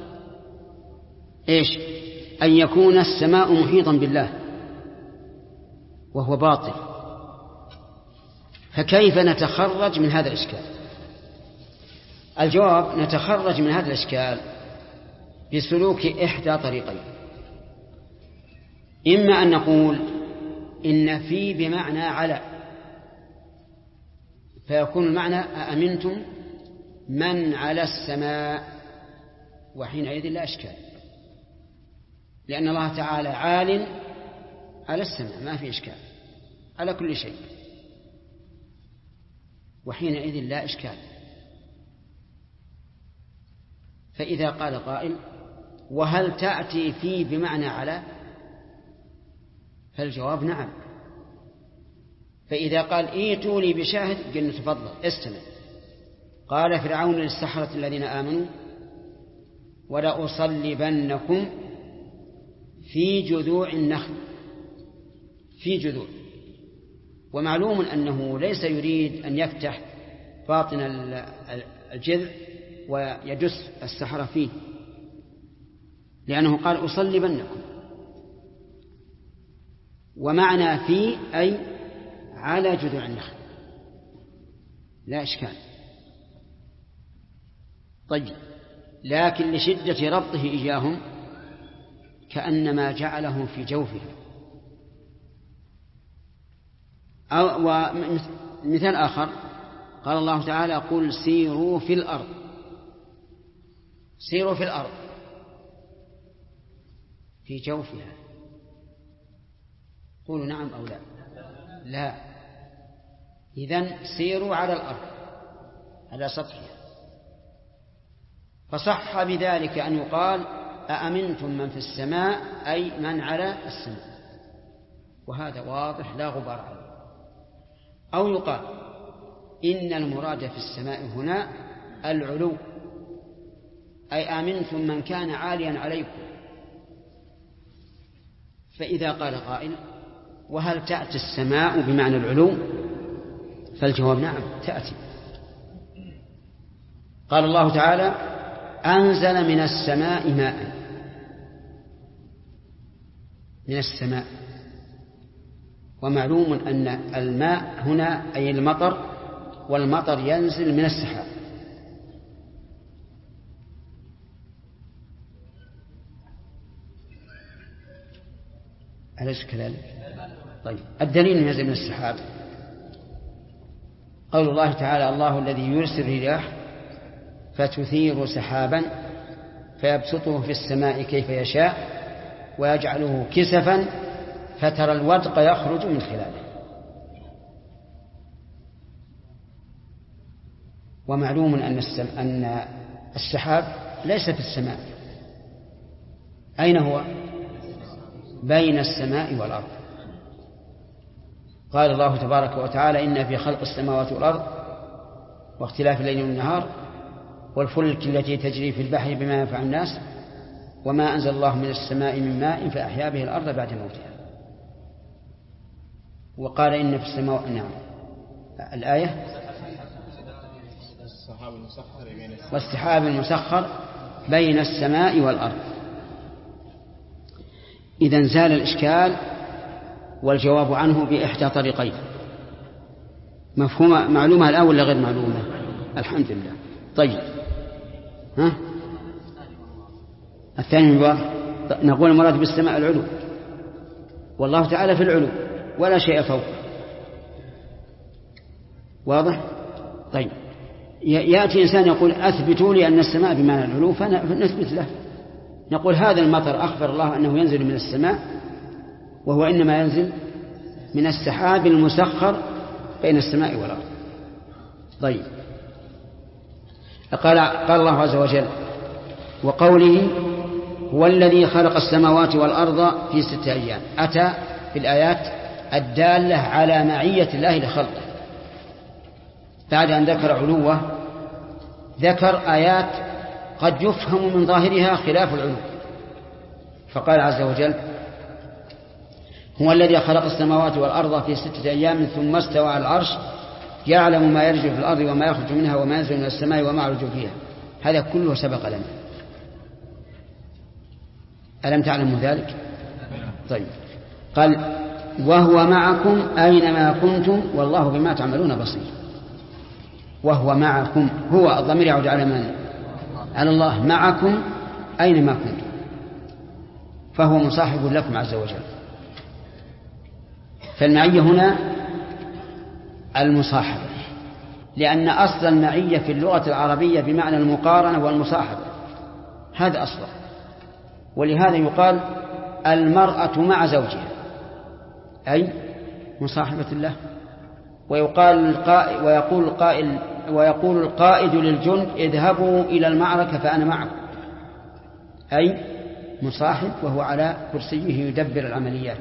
إيش؟ أن يكون السماء محيطا بالله، وهو باطل. فكيف نتخرج من هذا الإشكال؟ الجواب: نتخرج من هذا الإشكال بسلوك إحدى طريقين. إما أن نقول إن في بمعنى على، فيكون المعنى أأمنتم من على السماء، وحينئذ لا إشكال، لأن الله تعالى عال على السماء، ما في إشكال، على كل شيء، وحينئذ لا إشكال. فإذا قال قائل: وهل تأتي في بمعنى على؟ فالجواب: نعم. فإذا قال: ائتوا لي بشاهد، قلنا تفضل استمع. قال فرعون للسحرة الذين آمنوا: ولأصلبنكم في جذوع النخل. في جذوع، ومعلوم أنه ليس يريد أن يفتح باطن الجذع ويدس السحرة فيه، لأنه قال أصلبنكم، ومعنى في أي على جذوع النخل، لا إشكال. طيب، لكن لشدة ربطه إياهم كأنما جعلهم في جوفها. ومثال آخر قال الله تعالى: قل سيروا في الأرض. سيروا في الأرض في جوفها، قولوا نعم أو لا؟ لا. إذن سيروا على الأرض، على سطحها. فصح بذلك أن يقال: أأمنتم من في السماء، أي من على السماء، وهذا واضح لا غبار عليه. أو يقال: إن المراد في السماء هنا العلو، أي آمنتم من كان عاليا عليكم. فإذا قال قائل: وهل تأتي السماء بمعنى العلو؟ فالجواب: نعم تأتي. قال الله تعالى: أنزل من السماء ماء. من السماء، ومعلوم أن الماء هنا أي المطر، والمطر ينزل من السحاب. أليس كذلك؟ طيب، الدليل ينزل من السحاب قول الله تعالى: الله الذي يرسل الرياح فتثير سحابا فيبسطه في السماء كيف يشاء ويجعله كسفا فترى الودق يخرج من خلاله. ومعلوم أن السحاب ليس في السماء. أين هو؟ بين السماء والأرض. قال الله تبارك وتعالى: إن في خلق السماوات والأرض واختلاف الليل والنهار والفلك التي تجري في البحر بما ينفع الناس وما أنزل الله من السماء من ماء فأحيا به الأرض بعد موتها. وقال: إن في السماء، نعم الآية: والسحاب المسخر بين السماء والأرض. إذن زال الإشكال، والجواب عنه بإحدى طريقين. مفهومة معلومة الآن ولا غير معلومة؟ الحمد لله. طيب، الثاني من واضح. نقول المراد بالسماء العلو، والله تعالى في العلو ولا شيء فوق. واضح؟ طيب، يأتي إنسان يقول: أثبتوا لي أن السماء بمعنى العلو، فنثبت له. نقول: هذا المطر أخبر الله أنه ينزل من السماء، وهو إنما ينزل من السحاب المسخر بين السماء والأرض. طيب، قال الله عز وجل: وقوله هو الذي خلق السماوات والأرض في 6 أيام، أتى في الآيات الدالة على معية الله لخلقه. بعد أن ذكر علوه ذكر آيات قد يفهم من ظاهرها خلاف العلو، فقال عز وجل: هو الذي خلق السماوات والأرض في 6 أيام ثم استوى على العرش يعلم ما يرج في الأرض وما يخرج منها وما ينزل من السماء وما يعرج فيها. هذا كله سبق لنا. ألم تعلموا ذلك؟ طيب، قال: وهو معكم أينما كنتم والله بما تعملون بصير. وهو معكم، هو الضمير يعود على من؟ على الله. معكم أينما كنتم، فهو مصاحب لكم عز وجل. فالمعية هنا المصاحبة، لأن أصل المعية في اللغة العربية بمعنى المقارنة والمصاحبة، هذا أصله. ولهذا يقال المرأة مع زوجها، أي مصاحبة الله. ويقول القائد للجند: اذهبوا إلى المعركة فأنا معكم، أي مصاحب وهو على كرسيه يدبر العمليات.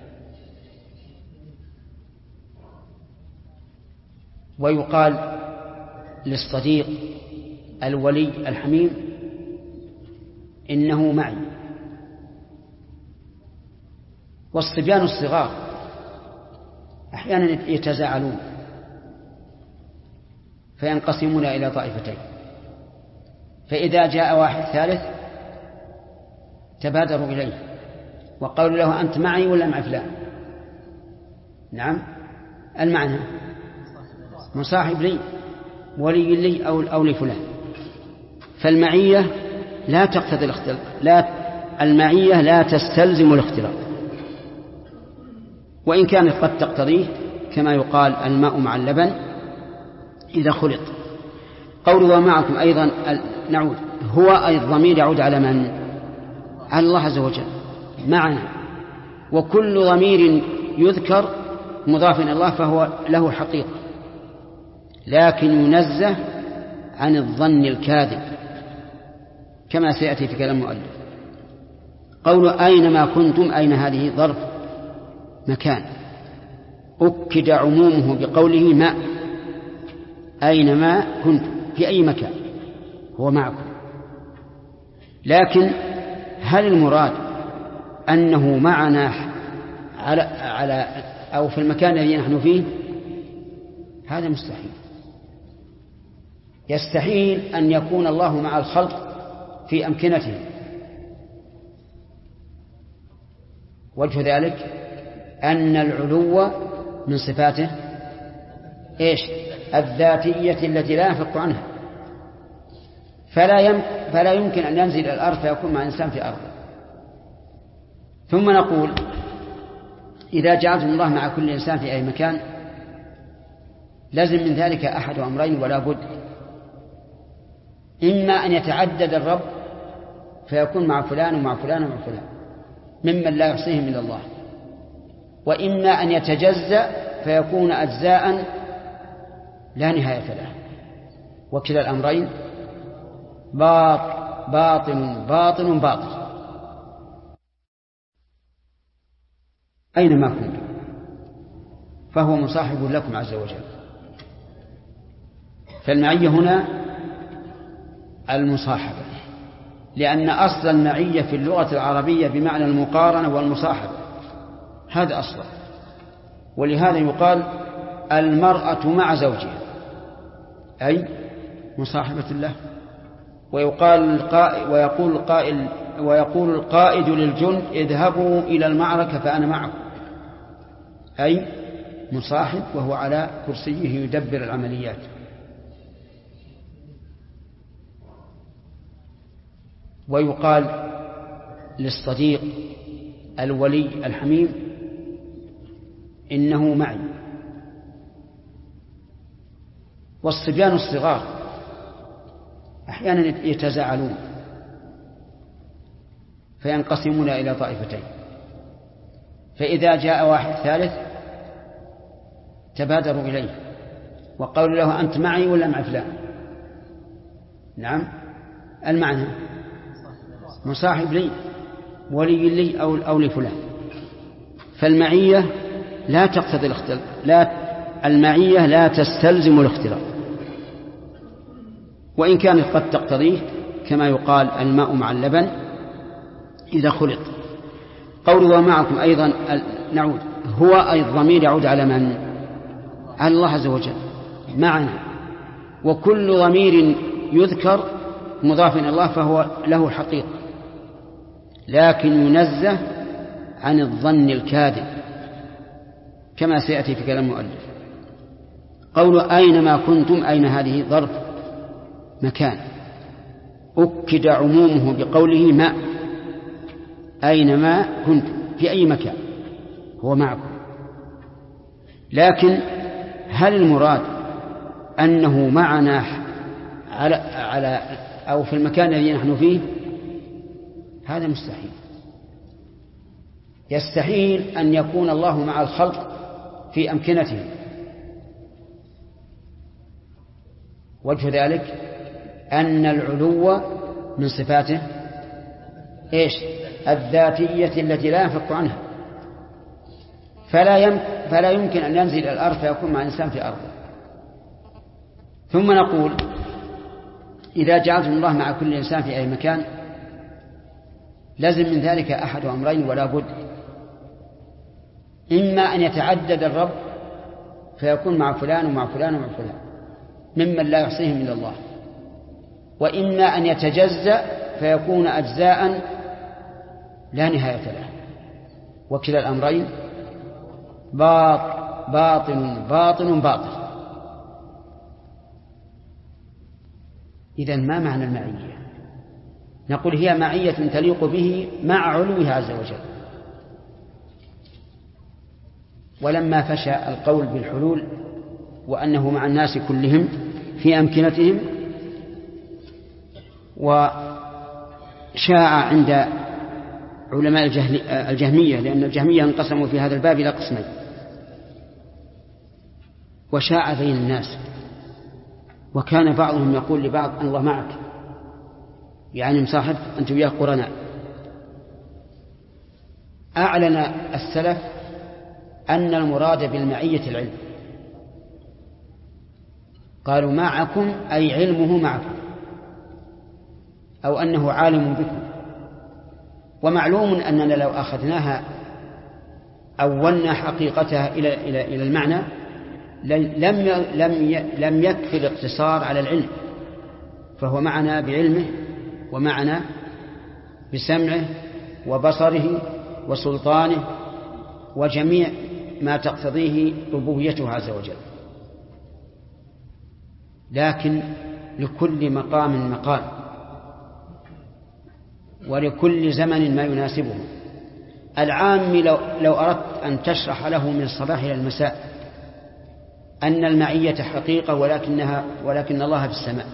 ويقال للصديق الولي الحميم: إنه معي. والصبيان الصغار أحيانا يتزاعلون فينقسمون إلى طائفتين، فإذا جاء واحد ثالث تبادروا إليه وقالوا له: أنت معي ولا مع فلان؟ نعم، المعنى مصاحب لي، ولي لي أو لفلان. فالمعية لا تقتضي الاختلاط، المعية لا تستلزم الاختلاط، وإن كانت قد تقتضيه، كما يقال: الماء مع اللبن إذا خلط. قوله ومعكم أيضا نعود، هو أي الضمير يعود على من؟ على الله عز وجل، معنا. وكل ضمير يذكر مضاف إلى الله فهو له حقيقة، لكن ينزه عن الظن الكاذب كما سيأتي في كلام المؤلف. قوله أينما كنتم، أين هذه ظرف مكان، أكد عمومه بقوله ما، أينما كنتم في أي مكان هو معكم. لكن هل المراد أنه معنا على أو في المكان الذي نحن فيه؟ هذا مستحيل. يستحيل أن يكون الله مع الخلق في أمكنتهم. وجه ذلك أن العلو من صفاته إيش؟ الذاتية التي لا ينفك عنها، فلا يمكن أن ينزل إلى الأرض فيكون مع إنسان في أرضه. ثم نقول إذا جعلتم الله مع كل إنسان في أي مكان لازم من ذلك أحد أمرين ولا بد: إما أن يتعدد الرب فيكون مع فلان ومع فلان ومع فلان ممن لا يحصيهم إلا الله، وإما أن يتجزأ فيكون أجزاء لا نهاية له. وكلا الأمرين باطل باطل باطل. أينما كنتم فهو مصاحب لكم عز وجل. فالمعية هنا المصاحبة، لأن أصل المعية في اللغة العربية بمعنى المقارنة والمصاحبة، هذا أصله. ولهذا يقال المرأة مع زوجها، أي مصاحبة الله. ويقول القائد للجند: اذهبوا إلى المعركة فأنا معكم، أي مصاحب وهو على كرسيه يدبر العمليات. ويقال للصديق الولي الحميم: إنه معي. والصبيان الصغار أحيانا يتزاعلون فينقسمون إلى طائفتين، فإذا جاء واحد ثالث تبادروا إليه، وقالوا له أنت معي ولا مع فلان؟ نعم، المعنى مصاحب لي، ولي لي أو لفلان. فالمعية لا تقتضي الاختلاط، المعية لا تستلزم الاختلاط، وإن كانت قد تقتضيه، كما يقال الماء مع اللبن إذا خلط. قوله ومعكم أيضا نعود، هو أي الضمير يعود على من؟ على الله عز وجل معنا، وكل ضمير يذكر مضاف إلى الله فهو له حقيقة، لكن ينزه عن الظن الكاذب كما سيأتي في كلام المؤلف. قول أينما كنتم، أين هذه ظرف مكان، أكد عمومه بقوله ما، أينما كنتم في أي مكان هو معكم. لكن هل المراد أنه معنا على أو في المكان الذي نحن فيه؟ هذا مستحيل. يستحيل أن يكون الله مع الخلق في أمكنتهم. وجه ذلك أن العلو من صفاته إيش؟ الذاتية التي لا ينفك عنها، فلا يمكن أن ينزل إلى الأرض فيكون مع الإنسان في أرضه. ثم نقول إذا جعلتم الله مع كل إنسان في أي مكان لازم من ذلك أحد أمرين ولا بد: إما أن يتعدد الرب فيكون مع فلان ومع فلان ومع فلان ممن لا يحصيهم إلا الله، وإما أن يتجزأ فيكون أجزاء لا نهاية له، وكلا الأمرين باطل باطل باطل. إذن ما معنى المعية؟ نقول هي معية تليق به مع علوه عز وجل. ولما فشى القول بالحلول وأنه مع الناس كلهم في أمكنتهم، وشاع عند علماء الجهمية، لأن الجهمية انقسموا في هذا الباب إلى قسمين، وشاع بين الناس، وكان بعضهم يقول لبعض أن الله معك، يعني مصاحب أنت وياه قرناء. أعلن السلف أن المراد بالمعية العلم، قالوا معكم أي علمه معكم، أو أنه عالم بكم. ومعلوم أننا لو أخذناها أولنا حقيقتها إلى المعنى لم يكفي الاقتصار على العلم، فهو معنا بعلمه ومعنا بسمعه وبصره وسلطانه وجميع ما تقتضيه ربوبيته عز وجل. لكن لكل مقام مقال، ولكل زمن ما يناسبه. العام لو أردت أن تشرح له من الصباح إلى المساء أن المعية حقيقة ولكن الله في السماء،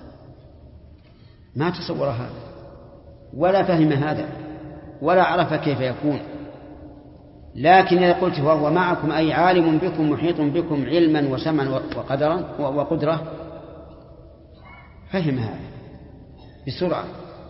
ما تصور هذا ولا فهم هذا ولا عرف كيف يكون. لكن إذا قلت وهو معكم أي عالم بكم محيط بكم علما وسمعا وقدرا وقدرة، فهم هذا بسرعة.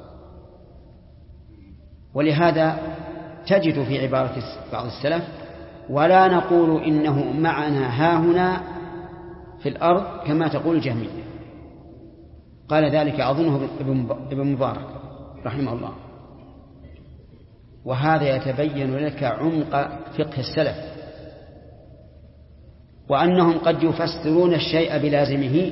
ولهذا تجد في عبارة بعض السلف: ولا نقول إنه معنا هاهنا في الأرض كما تقول الجهمية. قال ذلك أظنه ابن مبارك رحمه الله. وهذا يتبين لك عمق فقه السلف، وأنهم قد يفسرون الشيء بلازمه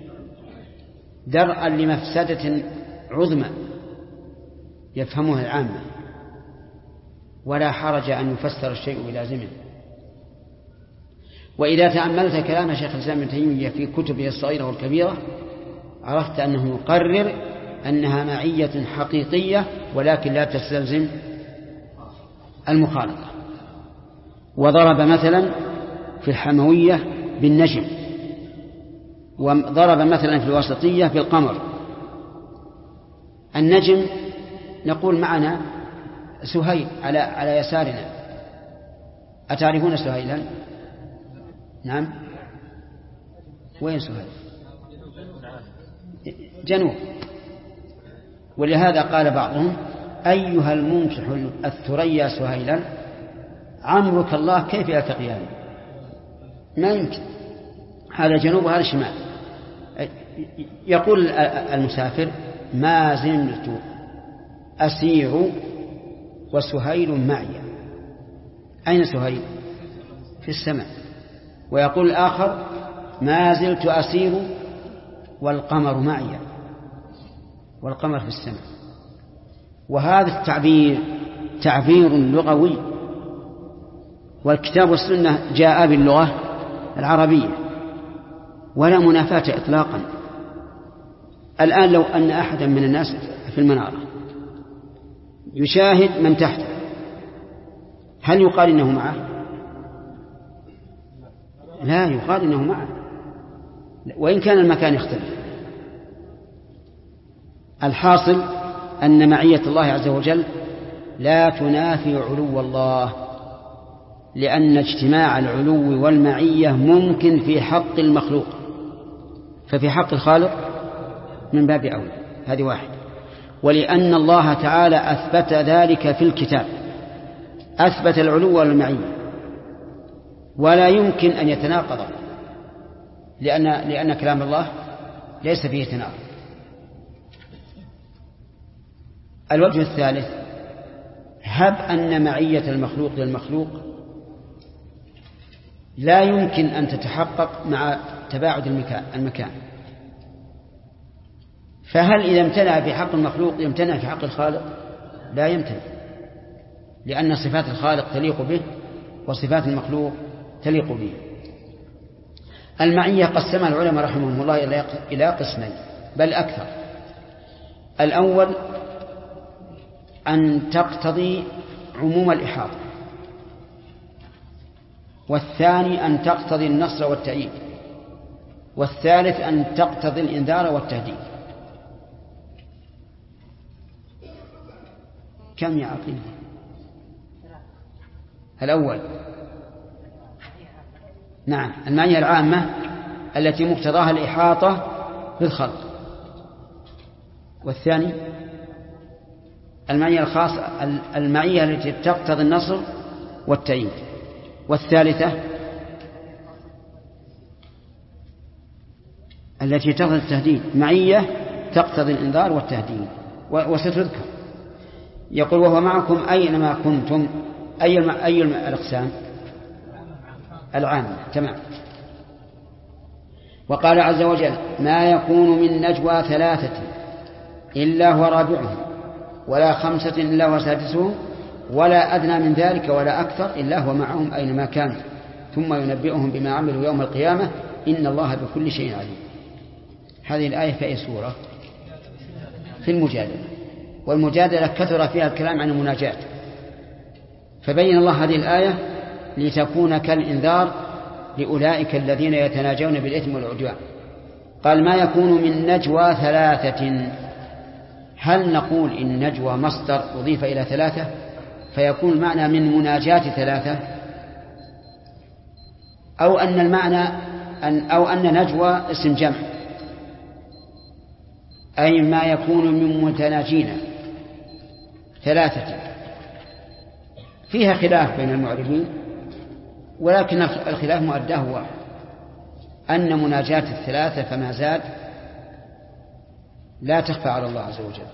درءا لمفسدة عظمى يفهمها العامة، ولا حرج أن يفسر الشيء بلازمه. وإذا تأملت كلام شيخ الإسلام ابن تيمية في كتبه الصغيرة والكبيرة عرفت أنه يقرر أنها معية حقيقية ولكن لا تستلزم المخالطة. وضرب مثلا في الحموية بالنجم، وضرب مثلا في الوسطية بالقمر. النجم نقول معنا سهيل على يسارنا، أتعرفون سهيلا؟ نعم. وين سهيل؟ جنوب. ولهذا قال بعضهم أيها المنكح الثريا سهيلا عمرك الله كيف يلتقيان؟ ما يمكن، هذا جنوب وهذا شمال. يقول المسافر ما زلت أسير وسهيل معي. أين سهيل؟ في السماء. ويقول الآخر ما زلت أسير والقمر معي، والقمر في السماء. وهذا التعبير تعبير لغوي، والكتاب والسنة جاء باللغة العربية ولا منافاة إطلاقا. الآن لو أن أحدا من الناس في المنارة يشاهد من تحته، هل يقال إنه معه؟ لا يقال إنه معه، وإن كان المكان يختلف. الحاصل أن معية الله عز وجل لا تنافي علو الله، لأن اجتماع العلو والمعية ممكن في حق المخلوق، ففي حق الخالق من باب أولى. هذه واحد. ولأن الله تعالى أثبت ذلك في الكتاب، أثبت العلو والمعية، ولا يمكن أن يتناقض، لأن كلام الله ليس فيه تناقض. الوجه الثالث، هب أن معية المخلوق للمخلوق لا يمكن أن تتحقق مع تباعد المكان، فهل إذا امتنع في حق المخلوق يمتنع في حق الخالق؟ لا يمتنع، لأن صفات الخالق تليق به وصفات المخلوق تليق به. المعية قسمها العلماء رحمهم الله إلى قسمين بل أكثر. الأول أن تقتضي عموم الإحاطة، والثاني أن تقتضي النصر والتأييد، والثالث أن تقتضي الإنذار والتهديد. كم يا عقيل؟ الأول نعم المعية العامة التي مقتضاها الإحاطة بالخلق، والثاني المعية الخاصة المعية التي تقتضي النصر والتأييد، والثالثة التي تقتضي التهديد، معية تقتضي الإنذار والتهديد وستذكر. يقول وهو معكم أينما كنتم. أي الأقسام؟ العامة. تمام. وقال عز وجل ما يكون من نجوى ثلاثة إلا هو رابعهم ولا خمسة إلا هو سادسهم ولا أدنى من ذلك ولا أكثر إلا هو معهم أينما كانوا ثم ينبئهم بما عملوا يوم القيامة إن الله بكل شيء عليم. هذه الآية في أي سورة؟ في المجادلة. والمجادلة كثر فيها الكلام عن المناجاة، فبين الله هذه الآية لتكون كالإنذار لأولئك الذين يتناجون بالإثم والعدوان. قال ما يكون من نجوى ثلاثة. هل نقول إن نجوى مصدر أضيف إلى ثلاثة فيكون المعنى من مناجاة ثلاثة، أو أن المعنى أو أن نجوى اسم جمع، أي ما يكون من متناجين ثلاثة. فيها خلاف بين المعربين، ولكن الخلاف مؤداه واحد، أن مناجاة الثلاثة فما زاد لا تخفى على الله عز وجل،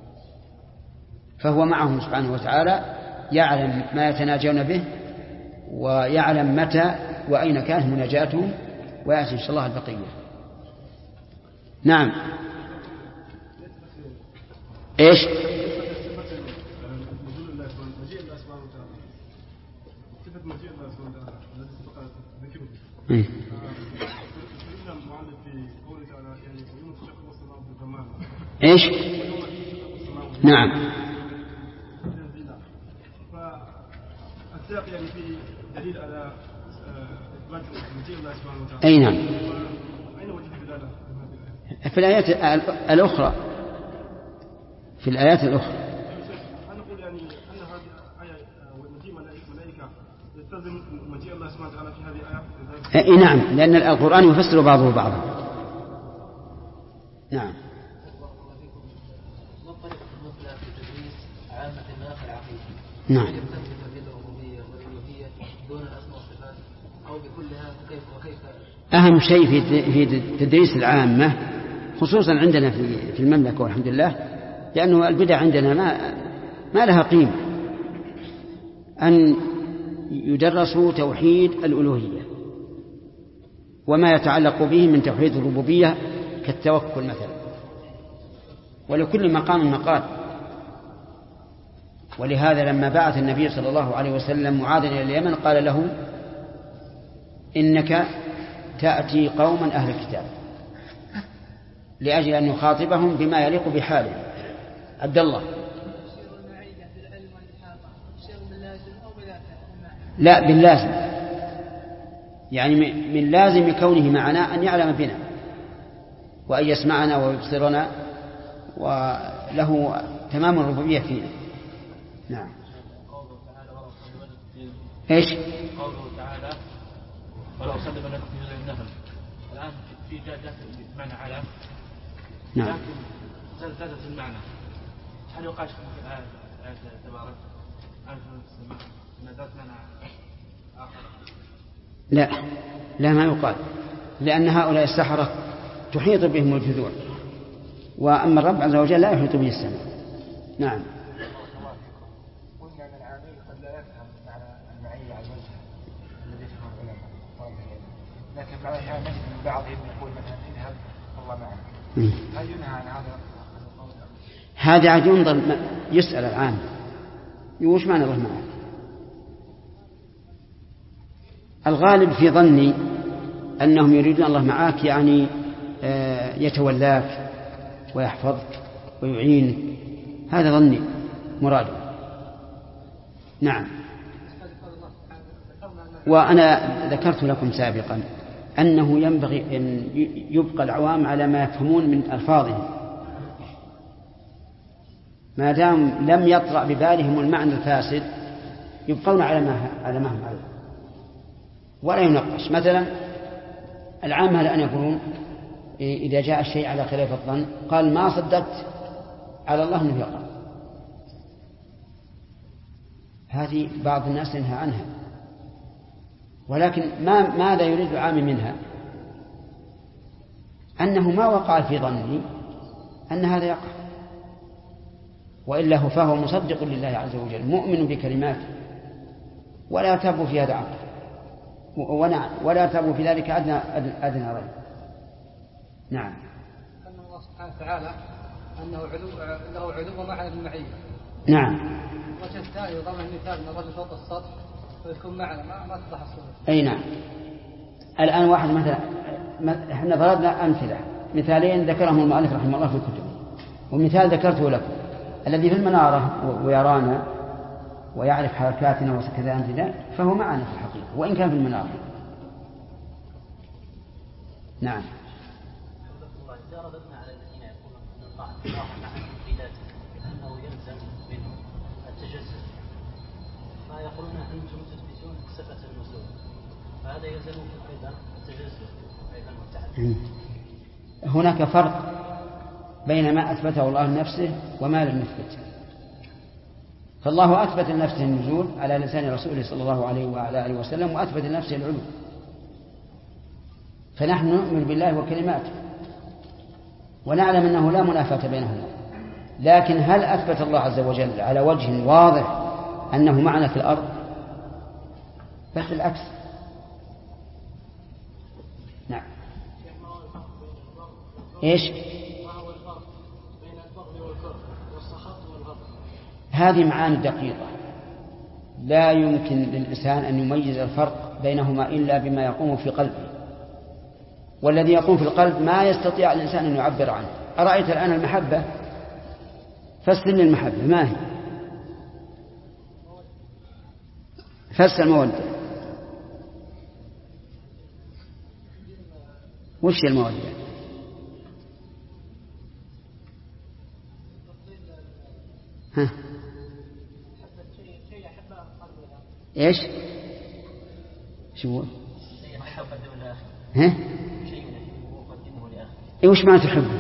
فهو معهم سبحانه وتعالى يعلم ما يتناجون به ويعلم متى وأين كانت مناجاتهم، ويأتي إن شاء الله البقية. نعم. إيش؟ إيش؟ نعم. فالسياق يعني في دليل على إثبات مجيء الله سبحانه وتعالى. أي نعم. أين وجد دلالة؟ في الآيات الأخرى. في الآيات الأخرى. أنا أقول يعني أن هذه آية ومجيء ملائكة يستلزم مجيء الله سبحانه وتعالى في هذه الآية؟ نعم، لأن القرآن يفسر بعضه بعضا. نعم. ما الطريقة المثلى في تدريس عامة مناخ العقيدة؟ نعم. يكتفي بتوحيد الربوبية والألوهية دون الأسماء والصفات أو بكلها وكيف؟ أهم شيء في تدريس العامة خصوصا عندنا في المملكة والحمد لله، لأنه البدع عندنا ما لها قيمة، أن يدرسوا توحيد الألوهية وما يتعلق به من توحيد الربوبية كالتوكل مثلا، ولكل مقام مقال. ولهذا لما بعث النبي صلى الله عليه وسلم معاذا إلى اليمن قال له إنك تأتي قوما أهل الكتاب، لأجل أن يخاطبهم بما يليق بحاله. عبد الله. لا، باللازم، يعني من لازم كونه معنا أن يعلم بنا وأن يسمعنا ويبصرنا وله تمام الربوبية فينا. نعم. إيش؟ قوله تعالى ولا أصلب لكم في ذي النهر، الآن في جادة بمعنى على، نعم، لكن زادت المعنى. هل يقال في آية تبارك أنت السماء أن ذات معنى آخر؟ لا ما يقال، لأن هؤلاء السحرة تحيط بهم الجذور، وأما الرب عز وجل لا يحيط به السماء. نعم. قلنا أن العامل قد لا يفهم معنى المعية على الوجه الذي يفهم العلماء، لكن بعض الأحيان نجد من بعضهم يقول مثلا اذهب والله معك. هل ينهى عن هذا؟ هذا عاد ينظر، يسأل العام وش معنى الله معك. الغالب في ظني أنهم يريدون الله معك يعني يتولاك ويحفظك ويعينك، هذا ظني مراده. نعم. وأنا ذكرت لكم سابقا أنه ينبغي أن يبقى العوام على ما يفهمون من ألفاظهم، ما دام لم يطرأ ببالهم المعنى الفاسد يبقون على ما هم عليه ولا ينقش. مثلا العامة الآن يقولون إذا جاء الشيء على خلاف الظن قال ما صدقت على الله أنه يقع، هذه بعض الناس ينهى عنها، ولكن ماذا يريد العام منها؟ أنه ما وقع في ظنه أن هذا يقع، وإلا فهو مصدق لله عز وجل مؤمن بكلماته، ولا تبو في هذا عقل ولا تبو في ذلك أدنى ريب. نعم. أن الله سبحانه وتعالى أنه له علو ومعنى المعية. نعم. وجه الثاني يضمن المثال من الرجل فوق السطح ويكون معنا ما تضح الصورة. أي نعم. الآن واحد مثلا احنا ضربنا أمثلة مثالين ذكرهم المؤلف رحمه الله في كتبه، ومثال ذكرته لكم الذي في المنارة ويرانا ويعرف حركاتنا وكذا عندنا فهو معنا في الحقيقة وإن كان في المنارة. نعم. إذا رددنا على الذين يقولون أن الله معنا في ذاته أنه يلزم منه التجسد، ما يقولون أنتم تثبتون صفة النزول، فهذا يلزمكم أيضا التجسد أيضا والتعدد. هناك فرق بين ما أثبته الله لنفسه وما لم يثبته. فالله أثبت لنفسه النزول على لسان رسوله صلى الله عليه وعلى آله وسلم، وأثبت لنفسه العلو، فنحن نؤمن بالله وكلماته ونعلم أنه لا منافاة بينهما، لكن هل أثبت الله عز وجل على وجه واضح أنه معنا في الأرض؟ بل بالعكس. نعم. إيش؟ هذه معاني دقيقة لا يمكن للإنسان أن يميز الفرق بينهما إلا بما يقوم في قلبه، والذي يقوم في القلب ما يستطيع الإنسان أن يعبر عنه. أرأيت الآن المحبة، فسر لي المحبة ما هي؟ فسر المودة. وش هي المودة؟ ها؟ إيش؟ شو شيء ما يقدم لأخيه. ها؟ شيء يقدمه لأخيه. إيه وش ما تحبه؟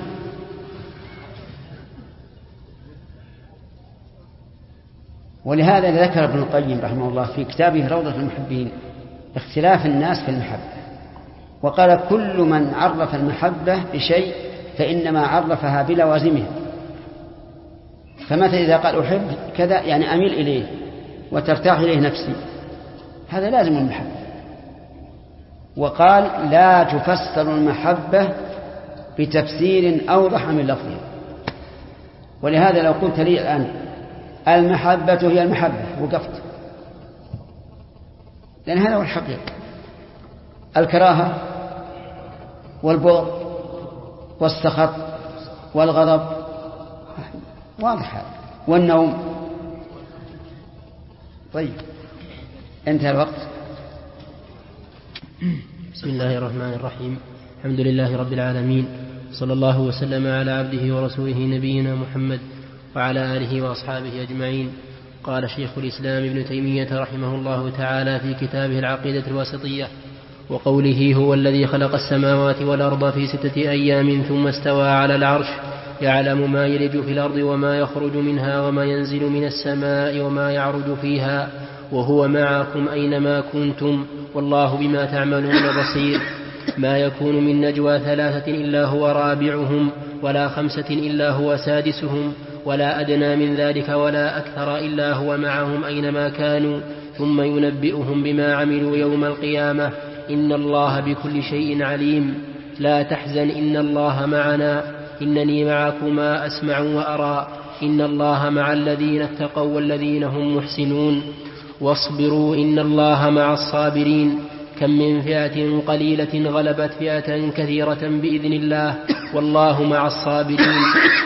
ولهذا ذكر ابن القيم رحمه الله في كتابه روضة المحبين اختلاف الناس في المحبة، وقال كل من عرف المحبة بشيء فإنما عرفها بلوازمها. فمثلا إذا قال أحب كذا يعني أميل إليه وترتاح إليه نفسي، هذا لازم المحبة. وقال لا تفسر المحبة بتفسير أوضح من لفظها. ولهذا لو قلت لي الآن المحبة هي المحبة وقفت، لأن هذا هو الحقيقة. الكراهة والبغض والسخط والغضب واضحة، والنوم. طيب انتهى الوقت. بسم الله الرحمن الرحيم. الحمد لله رب العالمين، صلى الله وسلم على عبده ورسوله نبينا محمد وعلى آله وأصحابه أجمعين. قال شيخ الإسلام ابن تيمية رحمه الله تعالى في كتابه العقيدة الواسطية: وقوله هو الذي خلق السماوات والأرض في 6 أيام ثم استوى على العرش يعلم ما يلج في الأرض وما يخرج منها وما ينزل من السماء وما يعرج فيها وهو معكم أينما كنتم والله بما تعملون بصير. ما يكون من نجوى 3 إلا هو رابعهم ولا 5 إلا هو سادسهم ولا أدنى من ذلك ولا أكثر إلا هو معهم أينما كانوا ثم ينبئهم بما عملوا يوم القيامة إن الله بكل شيء عليم. لا تحزن إن الله معنا إنني معكما أسمع وأرى إن الله مع الذين اتقوا والذين هم محسنون. واصبروا إن الله مع الصابرين. كم من فئة قليلة غلبت فئة كثيرة بإذن الله والله مع الصابرين.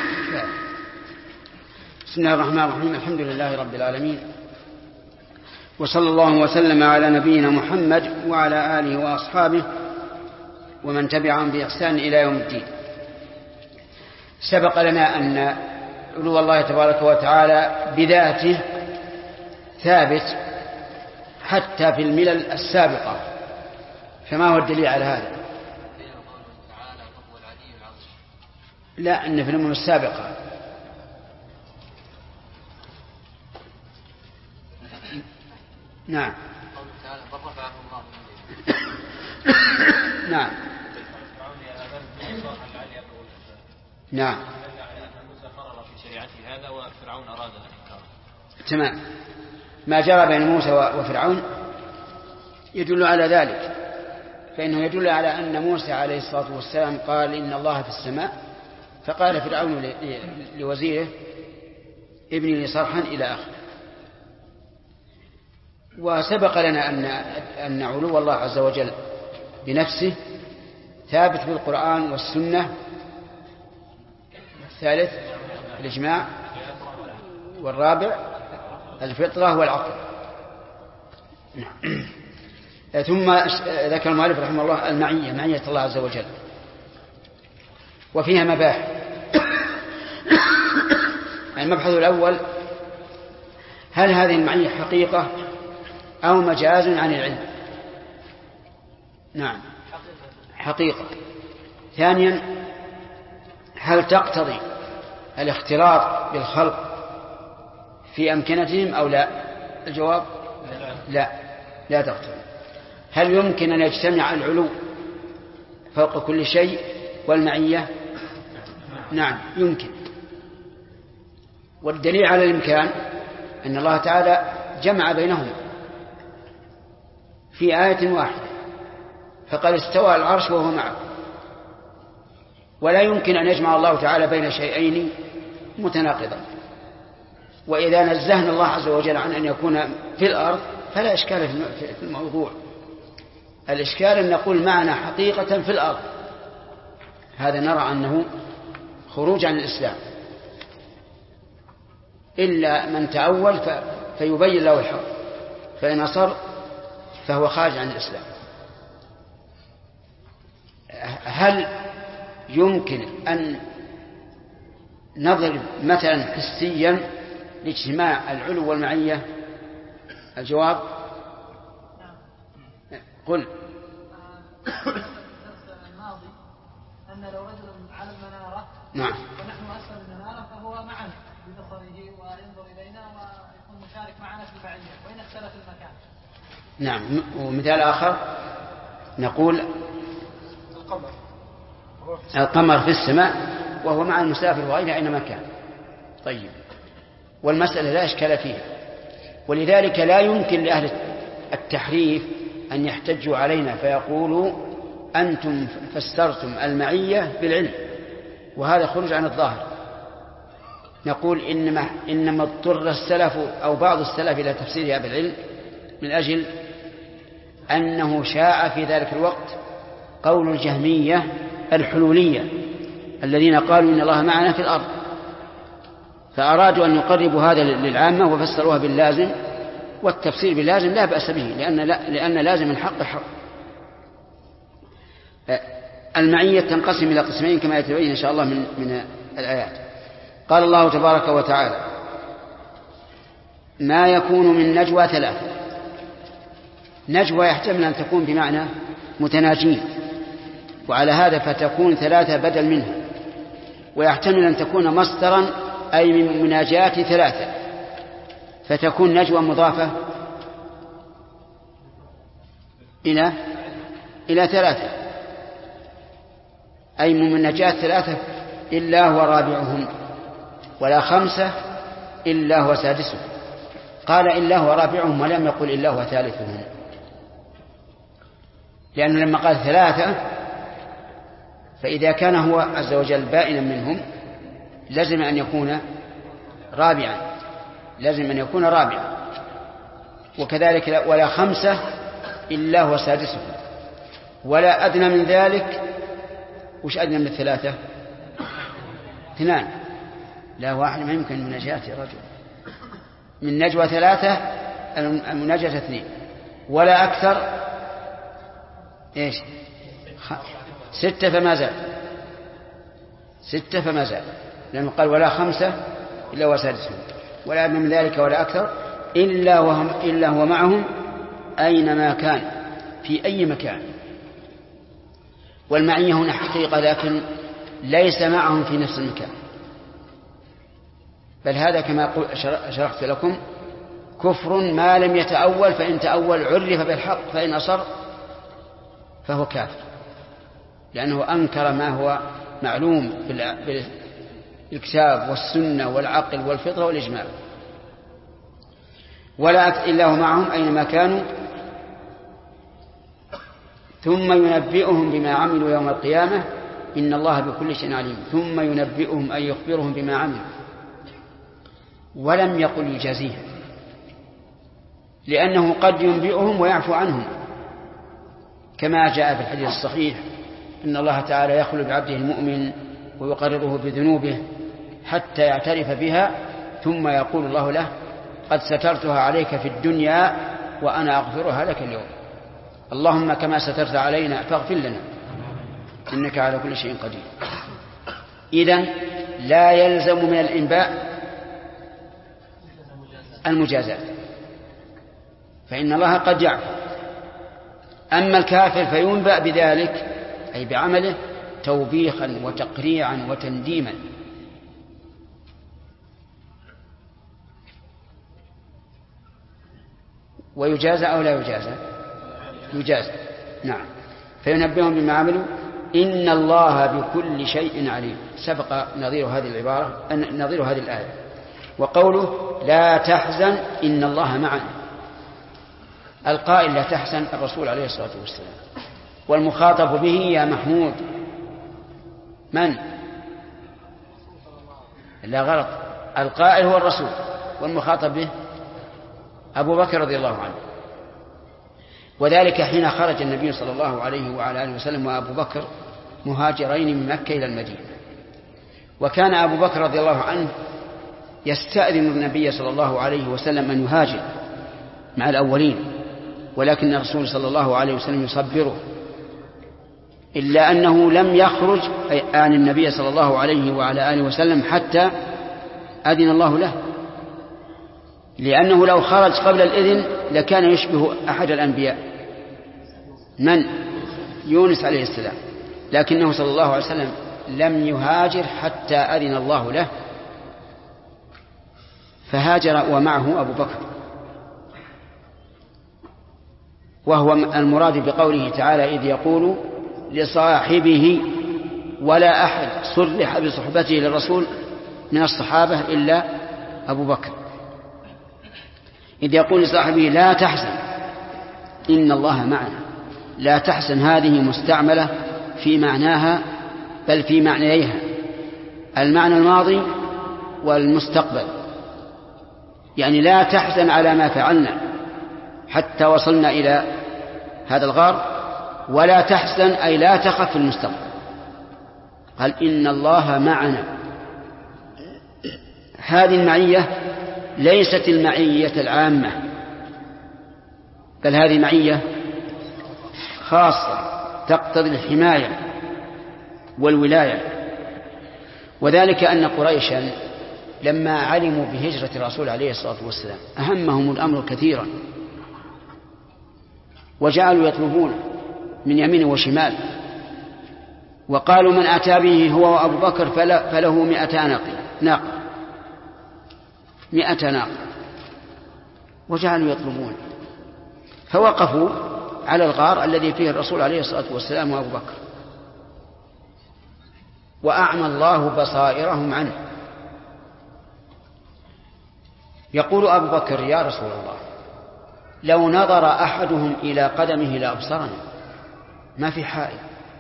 بسم الله الرحمن الرحيم. الحمد لله رب العالمين، وصلى الله وسلم على نبينا محمد وعلى آله وأصحابه ومن تبعهم بإحسان إلى يوم الدين. سبق لنا أن علو الله تبارك وتعالى بذاته ثابت حتى في الملل السابقة، فما هو الدليل على هذا؟ لا، أن في الأمم السابقة نعم نعم نعم تمام. ما جرى بين موسى وفرعون يدل على ذلك، فإنه يدل على أن موسى عليه الصلاة والسلام قال إن الله في السماء، فقال فرعون لوزيره ابني لي صرحا إلى آخره. وسبق لنا أن علو الله عز وجل بنفسه ثابت بالقرآن والسنة. الثالث الإجماع، والرابع الفطرة والعقل. ثم ذكر المؤلف رحمه الله المعية، معية الله عز وجل، وفيها مباحث. المبحث الأول: هل هذه المعية حقيقة أو مجاز عن العلم؟ نعم حقيقة. ثانيا: هل تقتضي الاختلاط بالخلق في أمكنتهم أو لا؟ الجواب لا تقتضي. هل يمكن أن يجتمع العلو فوق كل شيء والمعية؟ نعم يمكن. والدليل على الإمكان أن الله تعالى جمع بينهم في آية واحدة، فقال استوى على العرش وهو معه. ولا يمكن أن يجمع الله تعالى بين شيئين متناقضا. وإذا نزهنا الله عز وجل عن أن يكون في الأرض فلا إشكال في الموضوع. الإشكال أن نقول معنا حقيقة في الأرض، هذا نرى أنه خروج عن الإسلام، إلا من تأول فيبين له الحق، فإن أصر فهو خارج عن الإسلام. هل يمكن أن نضرب مثلا حسيا لاجتماع العلو والمعية؟ الجواب قل. الدرس الماضي أن لو رجل على المنارة نعم ونحن أسفل المنارة فهو معنا ببصره وينظر إلينا ويكون مشارك معنا في الفعالية وإن اختلف المكان. نعم. ومثال آخر نقول القمر في السماء وهو مع المسافر وغيره أينما كان. طيب، والمسألة لا إشكال فيها، ولذلك لا يمكن لأهل التحريف أن يحتجوا علينا فيقولوا أنتم فسرتم المعية بالعلم، وهذا خروج عن الظاهر. نقول إنما اضطر السلف أو بعض السلف إلى تفسيرها بالعلم من أجل أنه شاع في ذلك الوقت قول الجهمية الحلولية الذين قالوا إن الله معنا في الأرض، فأرادوا أن يقربوا هذا للعامة وفسروها باللازم، والتفسير باللازم لا بأس به لأن لازم الحق حق. المعية تنقسم إلى قسمين كما يتبين إن شاء الله من الآيات. قال الله تبارك وتعالى: ما يكون من نجوى ثلاثة. نجوى يحتمل أن تكون بمعنى متناجين، وعلى هذا فتكون ثلاثة بدل منها، ويحتمل أن تكون مصدرا أي من مناجاة ثلاثة فتكون نجوى مضافة إلى ثلاثة، أي من مناجاة ثلاثة إلا هو رابعهم ولا خمسة إلا هو سادسهم. قال إلا هو رابعهم ولم يقل إلا هو ثالثهم، لأنه لما قال ثلاثة فإذا كان هو عز وجل بائنا منهم لازم أن يكون رابعا، وكذلك ولا خمسة إلا هو سادسهم، ولا أدنى من ذلك. وش أدنى من الثلاثة؟ 2. لا، واحد ما يمكن مناجاة يا رجل. من نجوى 3 المناجاة 2، ولا أكثر 6 فما زال، لأنه قال ولا 5 إلا هو سادسهم، ولا أدنى من ذلك ولا أكثر إلا هو معهم أينما كان في أي مكان. والمعية هنا حقيقة، لكن ليس معهم في نفس المكان، بل هذا كما شرحت لكم كفر ما لم يتأول، فإن تأول عرف بالحق، فإن أصر فهو كافر، لأنه أنكر ما هو معلوم بالكتاب والسنة والعقل والفطرة والإجماع. ولا إلا هو معهم أينما كانوا ثم ينبئهم بما عملوا يوم القيامة إن الله بكل شيء عليم. ثم ينبئهم أي يخبرهم بما عملوا، ولم يقل يجازيهم، لأنه قد ينبئهم ويعفو عنهم، كما جاء في الحديث الصحيح إن الله تعالى يخلو بعبده المؤمن ويقرره بذنوبه حتى يعترف بها، ثم يقول الله له: قد سترتها عليك في الدنيا وأنا أغفرها لك اليوم، اللهم كما سترت علينا فاغفر لنا إنك على كل شيء قدير. إذن لا يلزم من الإنباء المجازات، فإن الله قد يعفو. أما الكافر فينبأ بذلك أي بعمله توبيخا وتقريعا وتنديما. ويجازى أو لا يجازى؟ يجازى، نعم. فينبئهم بما عملوا إن الله بكل شيء عليم. سبق نظير هذه العبارة، نظير هذه الآية. وقوله لا تحزن إن الله معنا، القائل لا تحزن الرسول عليه الصلاة والسلام، والمخاطب به يا محمود من؟ لا غلط، القائل هو الرسول، والمخاطب به أبو بكر رضي الله عنه. وذلك حين خرج النبي صلى الله عليه وعلى آله وسلم وأبو بكر مهاجرين من مكة إلى المدينة، وكان أبو بكر رضي الله عنه يستأذن النبي صلى الله عليه وسلم أن يهاجر مع الأولين، ولكن الرسول صلى الله عليه وسلم يصبره، إلا أنه لم يخرج عن النبي صلى الله عليه وعلى آله وسلم حتى أذن الله له، لأنه لو خرج قبل الإذن لكان يشبه أحد الأنبياء من؟ يونس عليه السلام، لكنه صلى الله عليه وسلم لم يهاجر حتى أذن الله له، فهاجر ومعه أبو بكر، وهو المراد بقوله تعالى إذ يقول لصاحبه، ولا أحد صرح بصحبته للرسول من الصحابة إلا أبو بكر، إذ يقول لصاحبه لا تحزن إن الله معنا. لا تحزن هذه مستعملة في معناها، بل في معنيها، المعنى الماضي والمستقبل، يعني لا تحزن على ما فعلنا حتى وصلنا إلى هذا الغار، ولا تحزن أي لا تخف في المستقبل. قال إن الله معنا. هذه المعية ليست المعية العامة، بل هذه معية خاصة تقتضي الحماية والولاية. وذلك أن قريشا لما علموا بهجرة الرسول عليه الصلاة والسلام أهمهم الأمر كثيرا، وجعلوا يطلبون من يمين وشمال، وقالوا من أتى به هو وأبو بكر فله 100 ناقة، 100 ناقة، وجعلوا يطلبون، فوقفوا على الغار الذي فيه الرسول عليه الصلاة والسلام وأبو بكر، وأعمى الله بصائرهم عنه. يقول أبو بكر يا رسول الله لو نظر أحدهم إلى قدمه لأبصرنا، ما في حائل،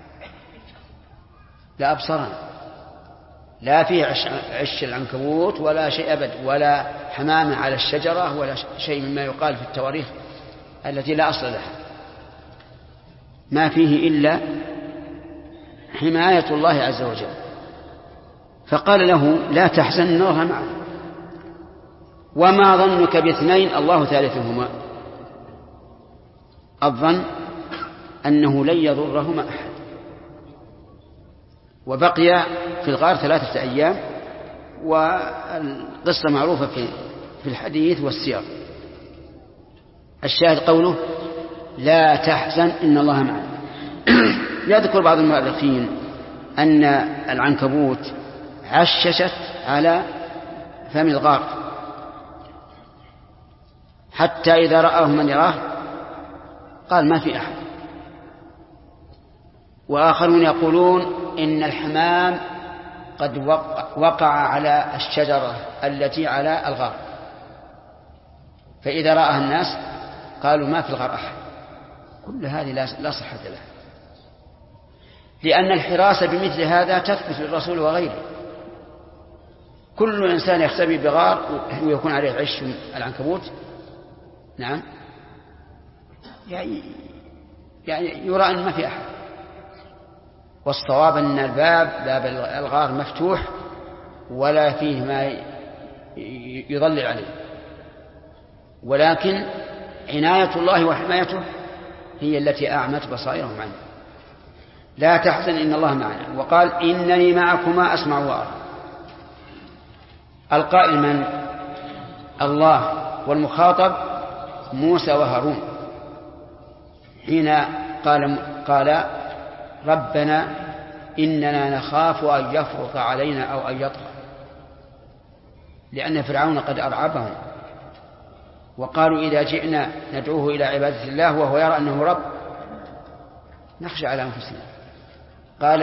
لأبصرنا، لا فيه عش العنكبوت ولا شيء أبد، ولا حمامة على الشجرة، ولا شيء مما يقال في التواريخ التي لا أصل لها، ما فيه إلا حماية الله عز وجل. فقال له لا تحزن إن الله معنا، وما ظنك باثنين الله ثالثهما. الظن أنه لن يضرهما أحد. وبقي في الغار 3 أيام، والقصة معروفة في الحديث والسياق. الشاهد قوله لا تحزن إن الله معنا. يذكر بعض المؤرخين أن العنكبوت عششت على فم الغار حتى إذا رآه من يراه قال ما في أحد. وآخرون يقولون إن الحمام قد وقع على الشجرة التي على الغار، فإذا رآها الناس قالوا ما في الغار أحد. كل هذه لا صحة لها، لأن الحراسة بمثل هذا تثبت للرسول وغيره. كل إنسان يختبي بغار ويكون عليه عش العنكبوت، نعم، يعني يرى أن ما في أحد. والصواب أن باب الغار مفتوح ولا فيه ما يضلل عليه، ولكن عناية الله وحمايته هي التي أعمت بصائرهم عنه. لا تحزن إن الله معنا. وقال إنني معكما أسمع وأرى. القائل من؟ الله، والمخاطب موسى وهارون، حين قال ربنا إننا نخاف أن يفرط علينا أو أن يطغى، لأن فرعون قد أرعبهم، وقالوا إذا جئنا ندعوه إلى عبادة الله وهو يرى أنه رب نخشى على أنفسنا. قال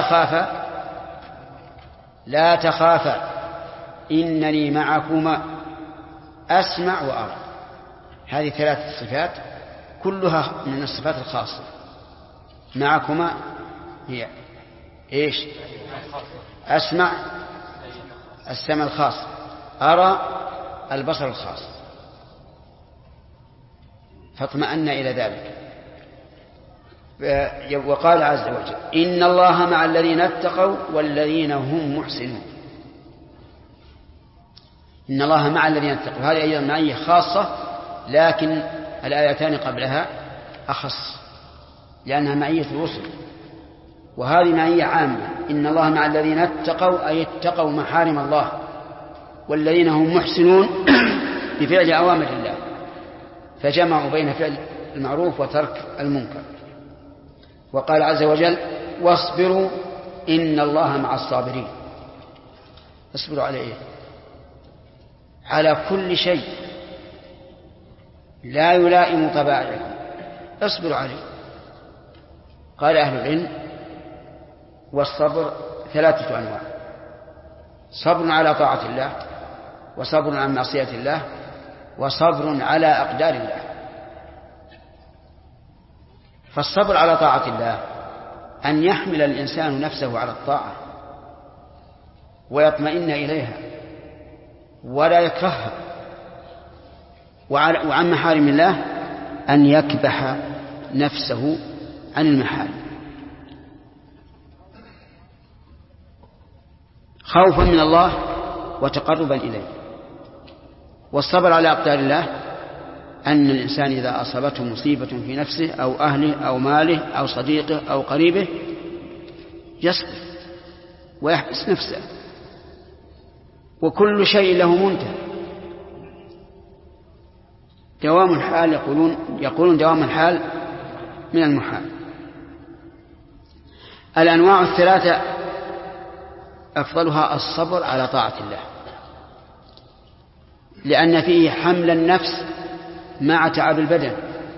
لا تخافا إنني معكما أسمع وأرى. هذه 3 صفات كلها من الصفات الخاصة. معكما هي إيش؟ أسمع السمع الخاص، أرى البصر الخاص، فاطمأن إلى ذلك. وقال عز وجل إن الله مع الذين اتقوا والذين هم محسنون. إن الله مع الذين اتقوا، هذه أيضا معية خاصة، لكن الآيتان قبلها أخص لأنها معية الرسل، وهذه معية عامة. إن الله مع الذين اتقوا أي اتقوا محارم الله، والذين هم محسنون بفعل أوامر الله، فجمعوا بين فعل المعروف وترك المنكر. وقال عز وجل واصبروا إن الله مع الصابرين. اصبروا على إيه؟ على كل شيء لا يلائم طبائعكم اصبروا عليه. قال أهل العلم والصبر 3 أنواع: صبر على طاعة الله، وصبر عن معصية الله، وصبر على أقدار الله. فالصبر على طاعة الله أن يحمل الإنسان نفسه على الطاعة ويطمئن إليها ولا يكرهها، وعن محارم الله أن يكبح نفسه عن المحارم خوفا من الله وتقربا إليه. والصبر على أقدار الله أن الإنسان إذا أصابته مصيبة في نفسه أو أهله أو ماله أو صديقه أو قريبه يصبر ويحبس نفسه، وكل شيء له منتهى. دوام الحال يقولون دوام الحال من المحال. الأنواع 3 أفضلها الصبر على طاعة الله، لأن فيه حمل النفس مع تعب البدن.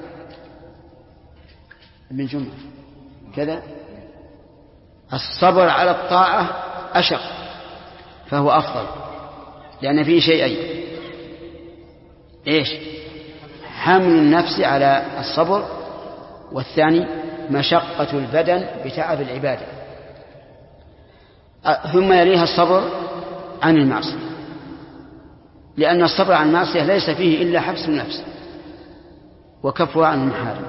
ابن جمعة كذا الصبر على الطاعة أشق فهو أفضل، لأن فيه شيئين: إيش؟ حمل النفس على الصبر، والثاني مشقة البدن بتعب العبادة. ثم يليها الصبر عن المعصية، لأن الصبر عن المعصية ليس فيه إلا حبس النفس وكفها عن المحارم.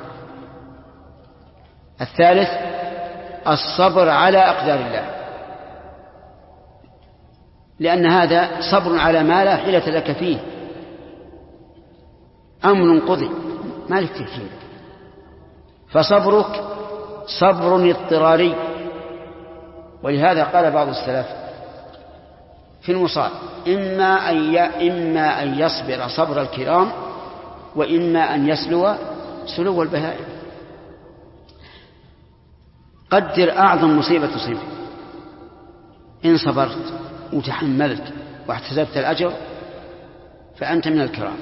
الثالث الصبر على أقدار الله، لأن هذا صبر على ما لا حيلة لك فيه، أمر قضي ما لك فيه، فصبرك صبر اضطراري. ولهذا قال بعض السلف في المصاب: إما أن يصبر صبر الكرام، وإما أن يسلو سلو البهائم. قدر أعظم مصيبة تصيبك، إن صبرت وتحملت واحتسبت الأجر فأنت من الكرام،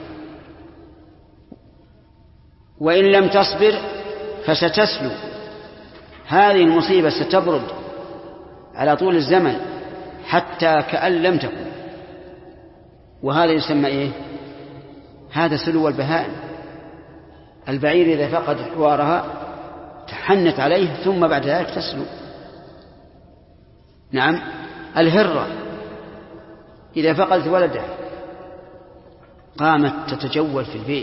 وإن لم تصبر فستسلو. هذه المصيبة ستبرد على طول الزمن حتى كأن لم تكن، وهذا يسمى إيه؟ هذا سلو البهائم. البعير إذا فقد حوارها تحنت عليه ثم بعد ذلك تسلو. نعم، الهرة إذا فقدت ولدها قامت تتجول في البيت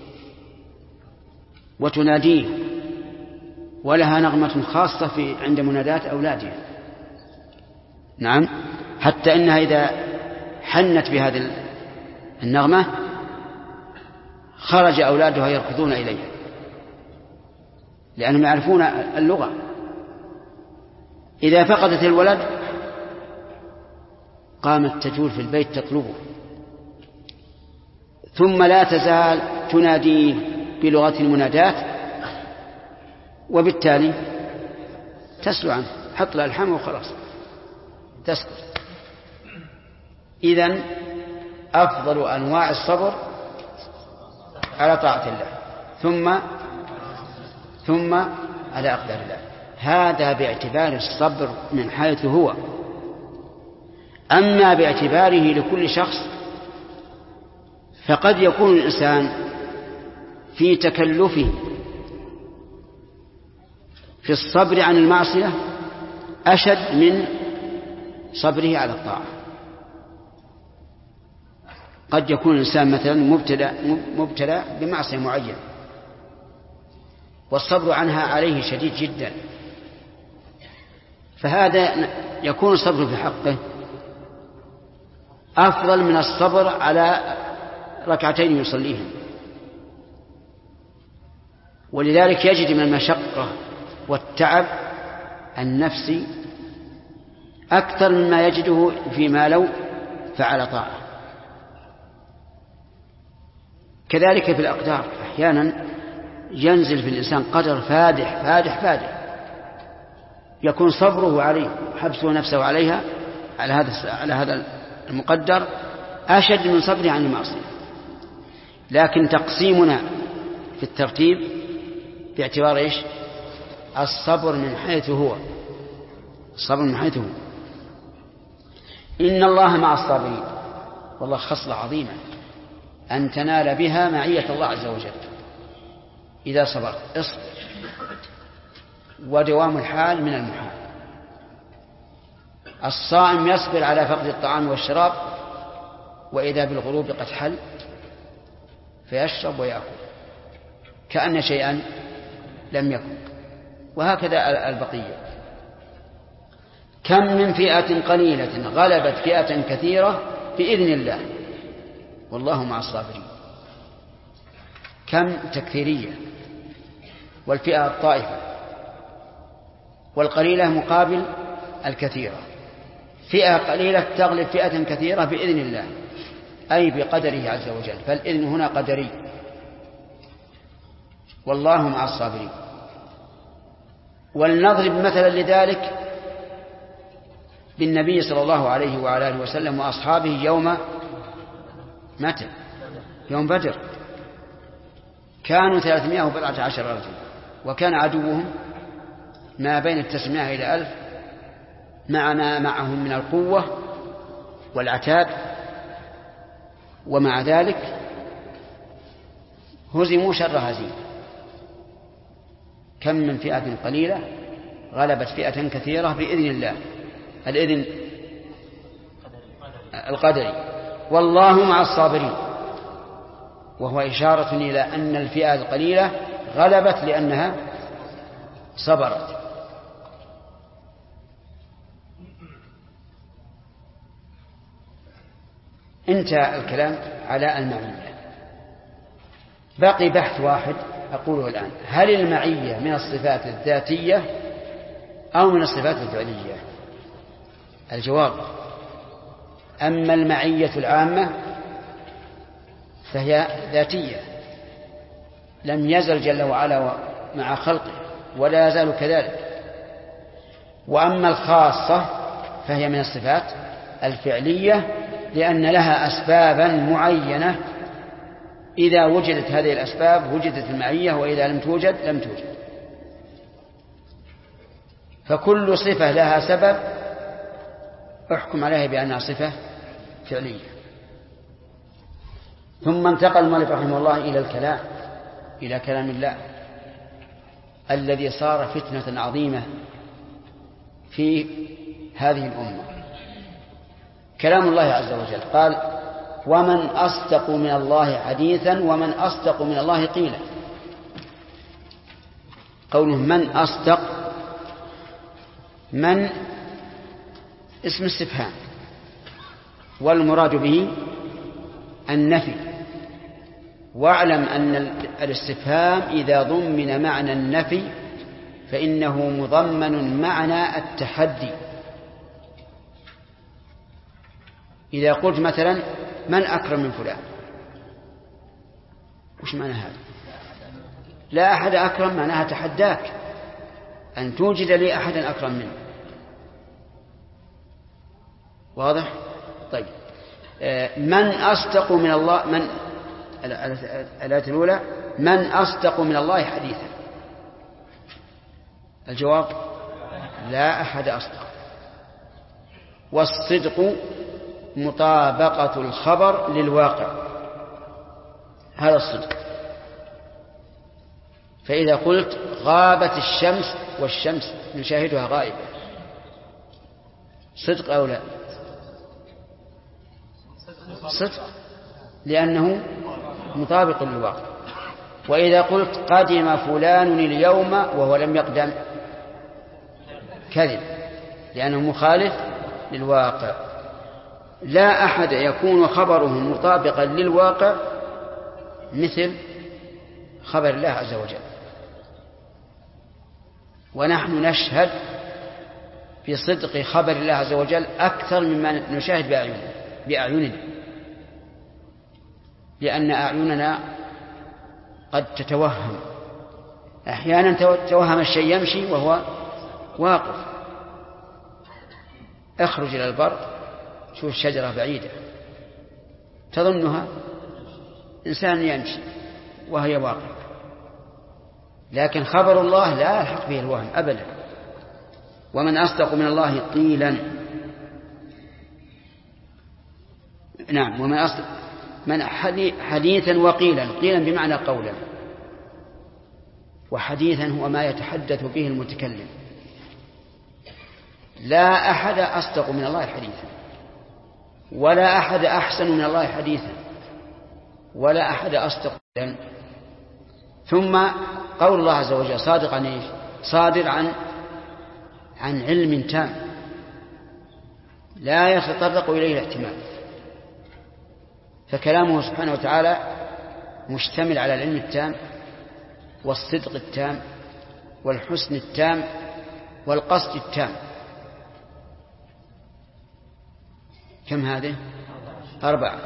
وتناديه، ولها نغمة خاصة عند منادات أولادها. نعم، حتى إنها إذا حنت بهذه النغمة خرج أولادها يركضون إليها، لأنهم يعرفون اللغة. إذا فقدت الولد قامت تجول في البيت تطلبه، ثم لا تزال تناديه بلغة المنادات، وبالتالي تسلو عنه، حط لها الحمى وخلاص تسكت. إذن أفضل أنواع الصبر على طاعة الله، ثم على أقدار الله. هذا باعتبار الصبر من حيث هو. أما باعتباره لكل شخص فقد يكون الإنسان في تكلفه في الصبر عن المعصية أشد من صبره على الطاعة. قد يكون الإنسان مثلا مبتلى بمعصية معينة والصبر عنها عليه شديد جدا، فهذا يكون الصبر في حقه أفضل من الصبر على ركعتين يصليهم. ولذلك يجد من المشقة والتعب النفسي أكثر مما يجده فيما لو فعل طاعة. كذلك في الأقدار أحيانا ينزل في الإنسان قدر فادح يكون صبره عليه حبسه نفسه عليها على هذا المقدر أشد من صبره عن المعصية. لكن تقسيمنا في الترتيب باعتبار إيش؟ الصبر من حيث هو، الصبر من حيث هو. إن الله مع الصابرين، والله خصلة عظيمة أن تنال بها معية الله عز وجل إذا صبرت. اصبر، ودوام الحال من المحال. الصائم يصبر على فقد الطعام والشراب، وإذا بالغروب قد حل فيشرب ويأكل كأن شيئا لم يكن. وهكذا البقية. كم من فئة قليلة غلبت فئة كثيرة بإذن الله والله مع الصابرين. كم تكثيرية، والفئة الطائفة، والقليلة مقابل الكثيرة. فئة قليلة تغلب فئة كثيرة بإذن الله، أي بقدره عز وجل، فالإذن هنا قدري. والله مع الصابرين. ولنضرب مثلا لذلك بالنبي صلى الله عليه وعلى آله وسلم وأصحابه يوم متى؟ يوم بدر. كانوا 314 رجل، وكان عدوهم ما بين 900 إلى 1000 مع ما معهم من القوة والعتاد، ومع ذلك هزموا شر هزيمة. كم من فئة قليلة غلبت فئة كثيرة بإذن الله، الإذن القدري. والله مع الصابرين، وهو إشارة إلى أن الفئة القليلة غلبت لأنها صبرت. انتهى الكلام على المعية. بقي بحث واحد أقوله الآن: هل المعية من الصفات الذاتية أو من الصفات الفعلية؟ الجواب: أما المعية العامة فهي ذاتية، لم يزل جل وعلا مع خلقه ولا يزال كذلك. وأما الخاصة فهي من الصفات الفعلية، لأن لها أسبابا معينة، إذا وجدت هذه الأسباب وجدت المعية، وإذا لم توجد لم توجد. فكل صفة لها سبب احكم عليها بأنها صفة فعلية. ثم انتقل المؤلف رحمه الله إلى كلام الله الذي صار فتنة عظيمة في هذه الأمة، كلام الله عز وجل. قال: ومن أصدق من الله حديثا ومن أصدق من الله قيلا. قوله من أصدق، من اسم استفهام، والمراد به النفي. واعلم أن الاستفهام إذا ضمن معنى النفي فإنه مضمن معنى التحدي. إذا قلت مثلا: من أكرم من فلان، وش معنى هذا؟ لا أحد أكرم، معناها تحداك أن توجد لي أحدا أكرم منه. واضح؟ طيب، من أصدق من الله، من الآية الأولى: من أصدق من الله حديثا. الجواب: لا أحد أصدق. والصدق مطابقة الخبر للواقع، هذا الصدق. فإذا قلت: غابت الشمس، والشمس نشاهدها غائبة، صدق أو لا؟ صدق، لأنه مطابق للواقع. وإذا قلت: قدم فلان اليوم وهو لم يقدم، كذب، لأنه مخالف للواقع. لا أحد يكون خبره مطابقا للواقع مثل خبر الله عز وجل. ونحن نشهد بصدق خبر الله عز وجل أكثر مما نشاهد بأعيننا، لأن أعيننا قد تتوهم، أحيانا توهم الشيء يمشي وهو واقف. اخرج إلى البر شوف شجرة بعيدة تظنها إنسان يمشي وهي واقفة، لكن خبر الله لا يلحق به الوهم أبدا. ومن أصدق من الله قيلا. نعم، ومن أصدق من حديثا وقيلا. قيلا بمعنى قولا، وحديثا هو ما يتحدث به المتكلم. لا أحد أصدق من الله حديثا، ولا أحد أحسن من الله حديثا، ولا أحد أصدق قيلا. ثم قول الله عز وجل صادق عن إيش؟ صادر عن علم تام لا يتطرق إليه الاحتمال. فكلامه سبحانه وتعالى مشتمل على العلم التام والصدق التام والحسن التام والقصد التام. كم هذه؟ 4.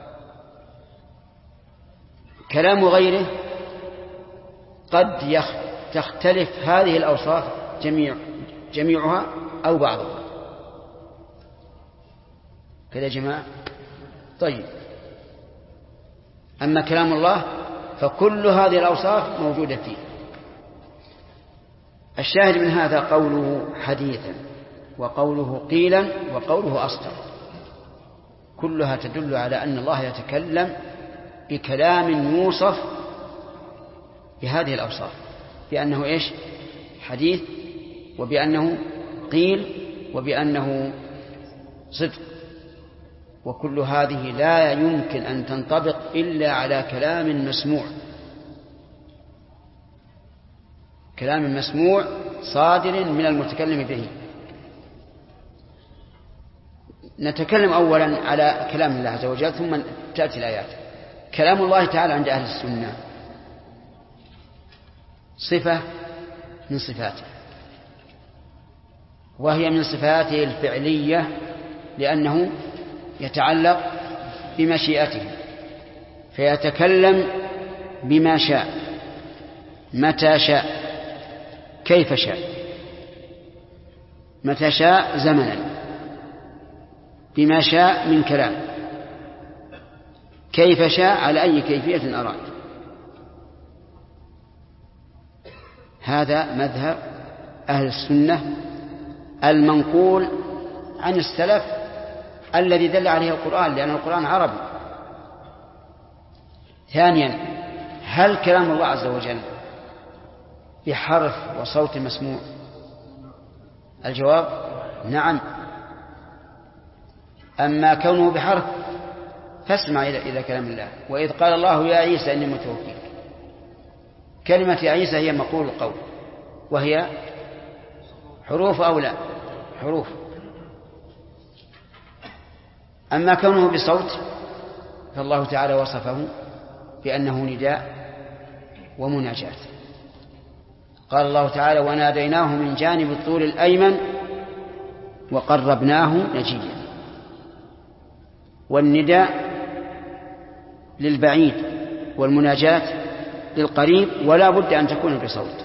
كلام غيره قد تختلف هذه الأوصاف جميعها أو بعضها. كذا جماعة. طيب، أما كلام الله فكل هذه الأوصاف موجودة فيه. الشاهد من هذا قوله حديثا وقوله قيلا وقوله أصدق، كلها تدل على أن الله يتكلم بكلام يوصف بهذه الأوصاف، بأنه إيش؟ حديث، وبأنه قيل، وبأنه صدق. وكل هذه لا يمكن أن تنطبق إلا على كلام مسموع، كلام مسموع صادر من المتكلم به. نتكلم أولا على كلام الله عز وجل ثم تأتي الآيات. كلام الله تعالى عند أهل السنة صفة من صفاته، وهي من صفاته الفعلية لأنه يتعلق بمشيئته، فيتكلم بما شاء متى شاء كيف شاء. متى شاء زمنا، بما شاء من كلام، كيف شاء على أي كيفية أراد. هذا مذهب أهل السنة المنقول عن السلف الذي دل عليه القرآن، لأن القرآن عربي. ثانيا، هل كلام الله عز وجل بحرف وصوت مسموع؟ الجواب نعم. أما كونه بحرف فاسمع إلى كلام الله. وإذ قال الله يا عيسى إني متوفيك، كلمة يا عيسى هي مقول القول، وهي حروف أو لا حروف. أما كونه بصوت فالله تعالى وصفه بأنه نداء ومناجاة. قال الله تعالى وناديناه من جانب الطور الأيمن وقربناه نجيا. والنداء للبعيد والمناجاة للقريب، ولا بد أن تكون بصوت.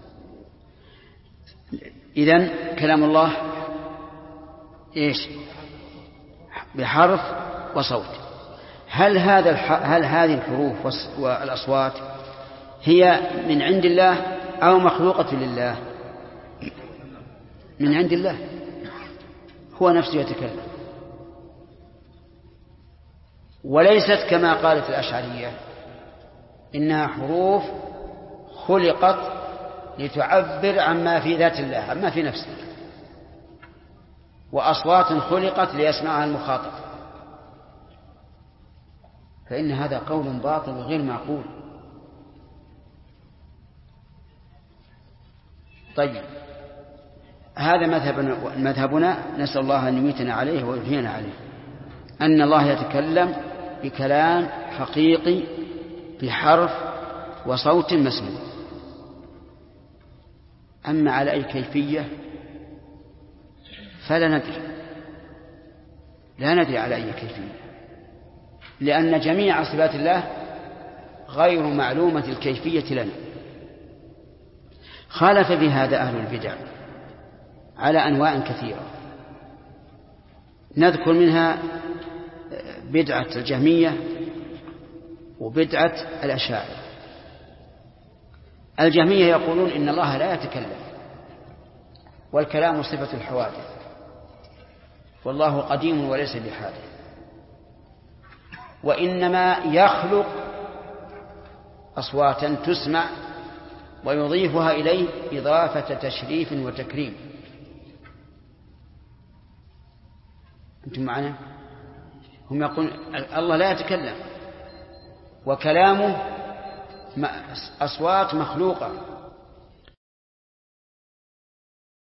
إذن كلام الله إيش؟ بحرف وصوت. هل هذه الحروف والأصوات هي من عند الله أو مخلوقة لله؟ من عند الله، هو نفسه يتكلم، وليست كما قالت الأشعرية إنها حروف خلقت لتعبر عما في ذات الله، عما في نفسه، وأصوات خلقت ليسمعها المخاطب. فإن هذا قول باطل وغير معقول. طيب، هذا مذهبنا، نسأل الله أن يميتنا عليه ويحيينا عليه، أن الله يتكلم بكلام حقيقي بحرف وصوت مسموع. أما على أي كيفية فلا ندري، لا ندري على أي كيفية، لأن جميع صفات الله غير معلومة الكيفية لنا. خالف بهذا أهل البدع على أنواع كثيرة، نذكر منها بدعة الجهمية وبدعة الأشاعرة. الجهمية يقولون إن الله لا يتكلم، والكلام صفة الحوادث، والله قديم وليس بحادث، وإنما يخلق أصواتا تسمع ويضيفها إليه إضافة تشريف وتكريم. أنتم معنا؟ هم يقولون الله لا يتكلم وكلامه أصوات مخلوقة